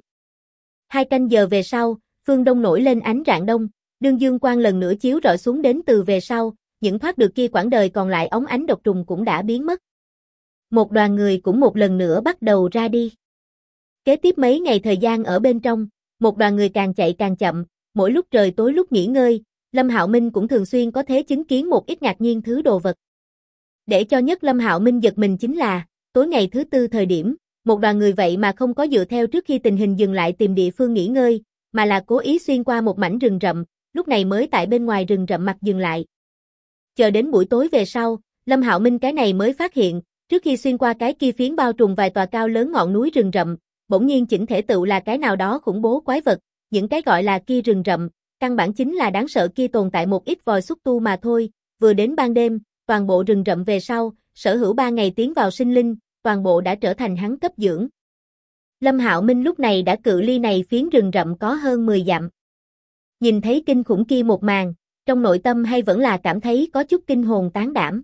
2 canh giờ về sau, phương đông nổi lên ánh rạng đông, đương dương quang lần nữa chiếu rọi xuống đến từ về sau, những thoát được kia quãng đời còn lại óng ánh độc trùng cũng đã biến mất. Một đoàn người cũng một lần nữa bắt đầu ra đi. Kế tiếp mấy ngày thời gian ở bên trong, một đoàn người càng chạy càng chậm, mỗi lúc trời tối lúc nghỉ ngơi, Lâm Hạo Minh cũng thường xuyên có thể chứng kiến một ít ngạc nhiên thứ đồ vật. Để cho nhất Lâm Hạo Minh giật mình chính là, tối ngày thứ 4 thời điểm, một đoàn người vậy mà không có dựa theo trước khi tình hình dừng lại tìm địa phương nghỉ ngơi, mà là cố ý xuyên qua một mảnh rừng rậm, lúc này mới tại bên ngoài rừng rậm mặt dừng lại. Chờ đến buổi tối về sau, Lâm Hạo Minh cái này mới phát hiện, trước khi xuyên qua cái kia phiến bao trùm vài tòa cao lớn ngọn núi rừng rậm, bỗng nhiên chỉnh thể tựu là cái nào đó khủng bố quái vật, những cái gọi là kia rừng rậm, căn bản chính là đáng sợ kia tồn tại một ít vòi xúc tu mà thôi, vừa đến ban đêm, toàn bộ rừng rậm về sau, sở hữu 3 ngày tiến vào sinh linh, toàn bộ đã trở thành hắn cấp dưỡng. Lâm Hạo Minh lúc này đã cự ly này phiến rừng rậm có hơn 10 dặm. Nhìn thấy kinh khủng kia một màn, trong nội tâm hay vẫn là cảm thấy có chút kinh hồn tán đảm.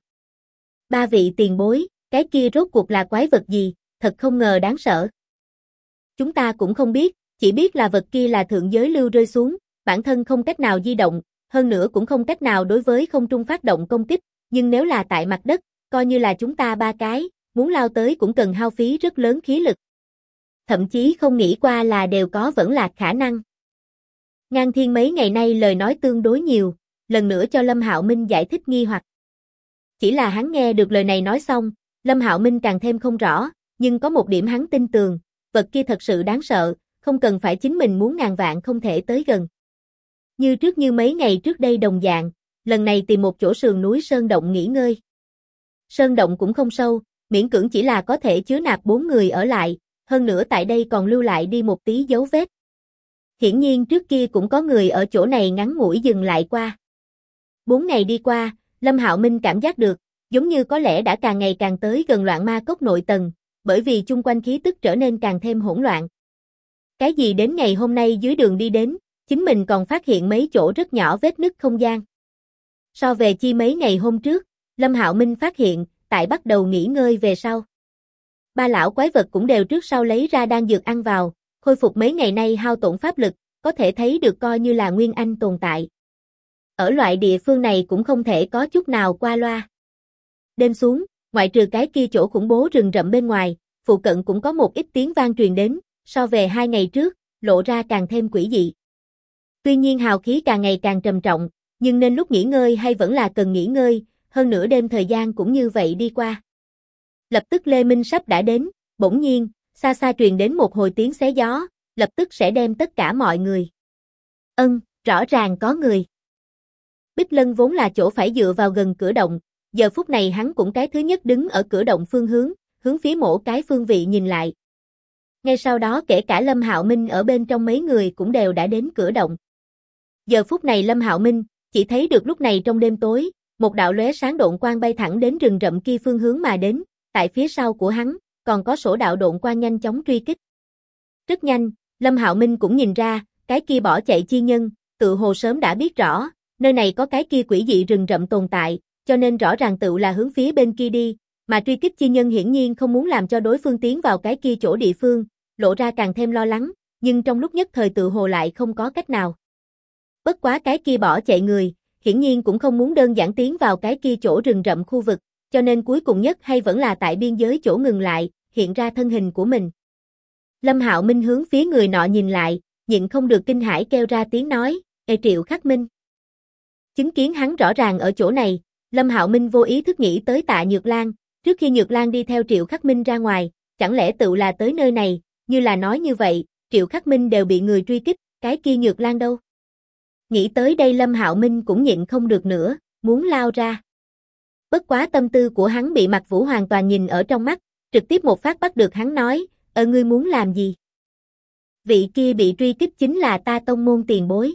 3 vị tiền bối, cái kia rốt cuộc là quái vật gì, thật không ngờ đáng sợ. Chúng ta cũng không biết, chỉ biết là vật kia là thượng giới lưu rơi xuống, bản thân không cách nào di động, hơn nữa cũng không cách nào đối với không trung phát động công kích, nhưng nếu là tại mặt đất, coi như là chúng ta 3 cái, muốn lao tới cũng cần hao phí rất lớn khí lực. thậm chí không nghĩ qua là đều có vẫn lạc khả năng. Ngang Thiên mấy ngày nay lời nói tương đối nhiều, lần nữa cho Lâm Hạo Minh giải thích nghi hoặc. Chỉ là hắn nghe được lời này nói xong, Lâm Hạo Minh càng thêm không rõ, nhưng có một điểm hắn tin tường, vật kia thật sự đáng sợ, không cần phải chính mình muốn ngàn vạn không thể tới gần. Như trước như mấy ngày trước đây đồng dạng, lần này tìm một chỗ sườn núi sơn động nghỉ ngơi. Sơn động cũng không sâu, miễn cưỡng chỉ là có thể chứa nạp 4 người ở lại, hơn nữa tại đây còn lưu lại đi một tí dấu vết. Hiển nhiên trước kia cũng có người ở chỗ này ngắn ngủi dừng lại qua. 4 ngày đi qua, Lâm Hạo Minh cảm giác được, giống như có lẽ đã càng ngày càng tới gần loạn ma cốc nội tầng, bởi vì chung quanh khí tức trở nên càng thêm hỗn loạn. Cái gì đến ngày hôm nay dưới đường đi đến, chính mình còn phát hiện mấy chỗ rất nhỏ vết nứt không gian. So về chi mấy ngày hôm trước, Lâm Hạo Minh phát hiện, tại bắt đầu nghỉ ngơi về sau. Ba lão quái vật cũng đều trước sau lấy ra đan dược ăn vào, khôi phục mấy ngày nay hao tổn pháp lực, có thể thấy được coi như là nguyên anh tồn tại. Ở loại địa phương này cũng không thể có chút nào qua loa. Đêm xuống, ngoại trừ cái kia chỗ khủng bố rừng rậm bên ngoài, phụ cận cũng có một ít tiếng vang truyền đến, so về 2 ngày trước, lộ ra càng thêm quỷ dị. Tuy nhiên hào khí càng ngày càng trầm trọng, nhưng nên lúc nghỉ ngơi hay vẫn là cần nghỉ ngơi, hơn nửa đêm thời gian cũng như vậy đi qua. Lập tức Lê Minh sắp đã đến, bỗng nhiên, xa xa truyền đến một hồi tiếng xé gió, lập tức sẽ đem tất cả mọi người. Rõ ràng có người. Bích Lân vốn là chỗ phải dựa vào gần cửa động, giờ phút này hắn cũng cái thứ nhất đứng ở cửa động phương hướng phía mỗi cái phương vị nhìn lại. Ngay sau đó kể cả Lâm Hạo Minh ở bên trong mấy người cũng đều đã đến cửa động. Giờ phút này Lâm Hạo Minh chỉ thấy được lúc này trong đêm tối, một đạo lóe sáng độn quang bay thẳng đến rừng rậm kia phương hướng mà đến, tại phía sau của hắn, còn có sổ đạo độn quang nhanh chóng truy kích. Rất nhanh, Lâm Hạo Minh cũng nhìn ra, cái kia bỏ chạy chi nhân, tự hồ sớm đã biết rõ, nơi này có cái kia quỷ dị rừng rậm tồn tại, cho nên rõ ràng tự là hướng phía bên kia đi, mà truy kích chi nhân hiển nhiên không muốn làm cho đối phương tiến vào cái kia chỗ địa phương, lộ ra càng thêm lo lắng, nhưng trong lúc nhất thời tự hồ lại không có cách nào. Bất quá cái kia bỏ chạy người, hiển nhiên cũng không muốn đơn giản tiến vào cái kia chỗ rừng rậm khu vực, cho nên cuối cùng nhất hay vẫn là tại biên giới chỗ ngừng lại, hiện ra thân hình của mình. Lâm Hạo Minh hướng phía người nọ nhìn lại, nhịn không được kinh hãi kêu ra tiếng nói, Triệu Khắc Minh. Chứng kiến hắn rõ ràng ở chỗ này, Lâm Hạo Minh vô ý thức nghĩ tới Tạ Nhược Lan, trước khi Nhược Lan đi theo Triệu Khắc Minh ra ngoài, chẳng lẽ tự là tới nơi này, như là nói như vậy, Triệu Khắc Minh đều bị người truy kích, cái kia Nhược Lan đâu? Nghĩ tới đây Lâm Hạo Minh cũng nhịn không được nữa, muốn lao ra. Bất quá tâm tư của hắn bị Mạc Vũ hoàn toàn nhìn ở trong mắt, trực tiếp một phát bắt được hắn nói, ngươi muốn làm gì? Vị kia bị truy kích chính là ta tông môn tiền bối.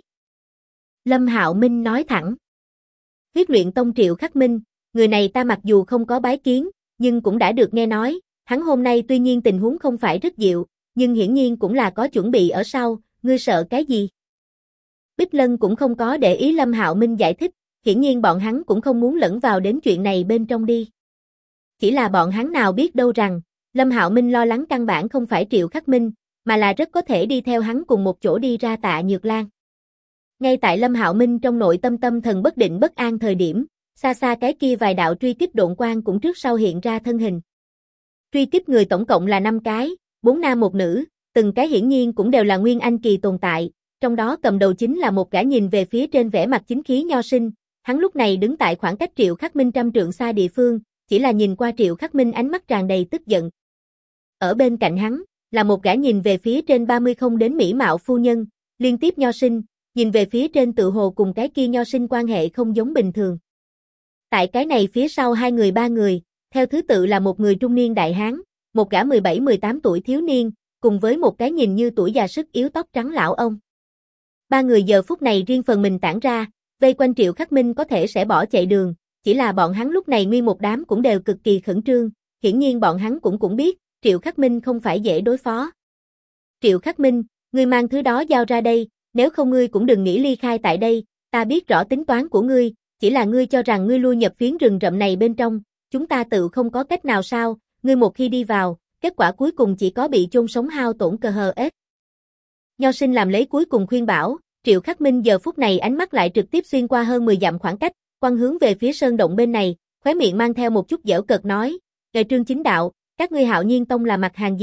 Lâm Hạo Minh nói thẳng. Huyết luyện tông Triệu Khắc Minh, người này ta mặc dù không có bái kiến, nhưng cũng đã được nghe nói, hắn hôm nay tuy nhiên tình huống không phải rất dịu, nhưng hiển nhiên cũng là có chuẩn bị ở sau, ngươi sợ cái gì? Bích Lân cũng không có để ý Lâm Hạo Minh giải thích, hiển nhiên bọn hắn cũng không muốn lẫn vào đến chuyện này bên trong đi. Chỉ là bọn hắn nào biết đâu rằng, Lâm Hạo Minh lo lắng căn bản không phải Triệu Khắc Minh, mà là rất có thể đi theo hắn cùng một chỗ đi ra Tạ Nhược Lan. Ngay tại Lâm Hạo Minh trong nội tâm tâm thần bất định bất an thời điểm, xa xa cái kia vài đạo truy kích độn quang cũng trước sau hiện ra thân hình. Truy kích người tổng cộng là 5 cái, 4 nam 1 nữ, từng cái hiển nhiên cũng đều là nguyên anh kỳ tồn tại, trong đó cầm đầu chính là một gã nhìn về phía trên vẻ mặt chính khí nho sinh, hắn lúc này đứng tại khoảng cách Triệu Khắc Minh 100 trượng xa địa phương, chỉ là nhìn qua Triệu Khắc Minh ánh mắt tràn đầy tức giận. Ở bên cạnh hắn, là một gã nhìn về phía trên 30 không đến mỹ mạo phu nhân, liên tiếp nho sinh, nhìn về phía trên tự hồ cùng cái kia nho sinh quan hệ không giống bình thường. Tại cái này phía sau 2 người 3 người, theo thứ tự là một người trung niên đại hán, một gã 17-18 tuổi thiếu niên, cùng với một cái nhìn như tuổi già sức yếu tóc trắng lão ông. 3 người giờ phút này riêng phần mình tản ra, vây quanh Triệu Khắc Minh có thể sẽ bỏ chạy đường, chỉ là bọn hắn lúc này nguyên một đám cũng đều cực kỳ khẩn trương, hiển nhiên bọn hắn cũng biết, Triệu Khắc Minh không phải dễ đối phó. Triệu Khắc Minh, ngươi mang thứ đó giao ra đây, nếu không ngươi cũng đừng nghĩ ly khai tại đây, ta biết rõ tính toán của ngươi, chỉ là ngươi cho rằng ngươi lui nhập phiến rừng rậm này bên trong, chúng ta tự không có cách nào sao, ngươi một khi đi vào, kết quả cuối cùng chỉ có bị chôn sống hao tổn cơ hờ ết. Nho sinh làm lấy cuối cùng khuyên bảo, Triệu Khắc Minh giờ phút này ánh mắt lại trực tiếp xuyên qua hơn 10 dặm khoảng cách, quăng hướng về phía sơn động bên này, khóe miệng mang theo một chút giễu cợt nói, Trương Chính Đạo, các ngươi Hạo Nhiên Tông là mặt hàng gì,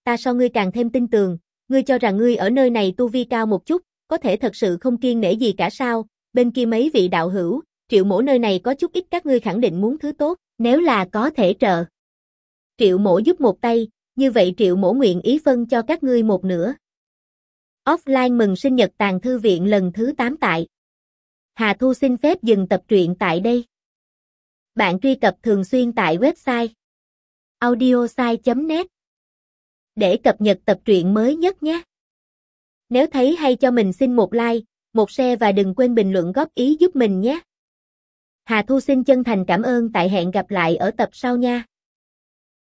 ta so ngươi càng thêm tin tường, ngươi cho rằng ngươi ở nơi này tu vi cao một chút, có thể thật sự không kiêng nể gì cả sao, bên kia mấy vị đạo hữu, Triệu mỗ nơi này có chút ít các ngươi khẳng định muốn thứ tốt, nếu là có thể trợ. Triệu mỗ giúp một tay, như vậy Triệu mỗ nguyện ý phân cho các ngươi một nửa. Offline mừng sinh nhật Tàng Thư Viện lần thứ 8 tại. Hà Thu xin phép dừng tập truyện tại đây. Bạn truy cập thường xuyên tại website audiosai.net để cập nhật tập truyện mới nhất nhé. Nếu thấy hay cho mình xin một like, một share và đừng quên bình luận góp ý giúp mình nhé. Hà Thu xin chân thành cảm ơn, tại hẹn gặp lại ở tập sau nha.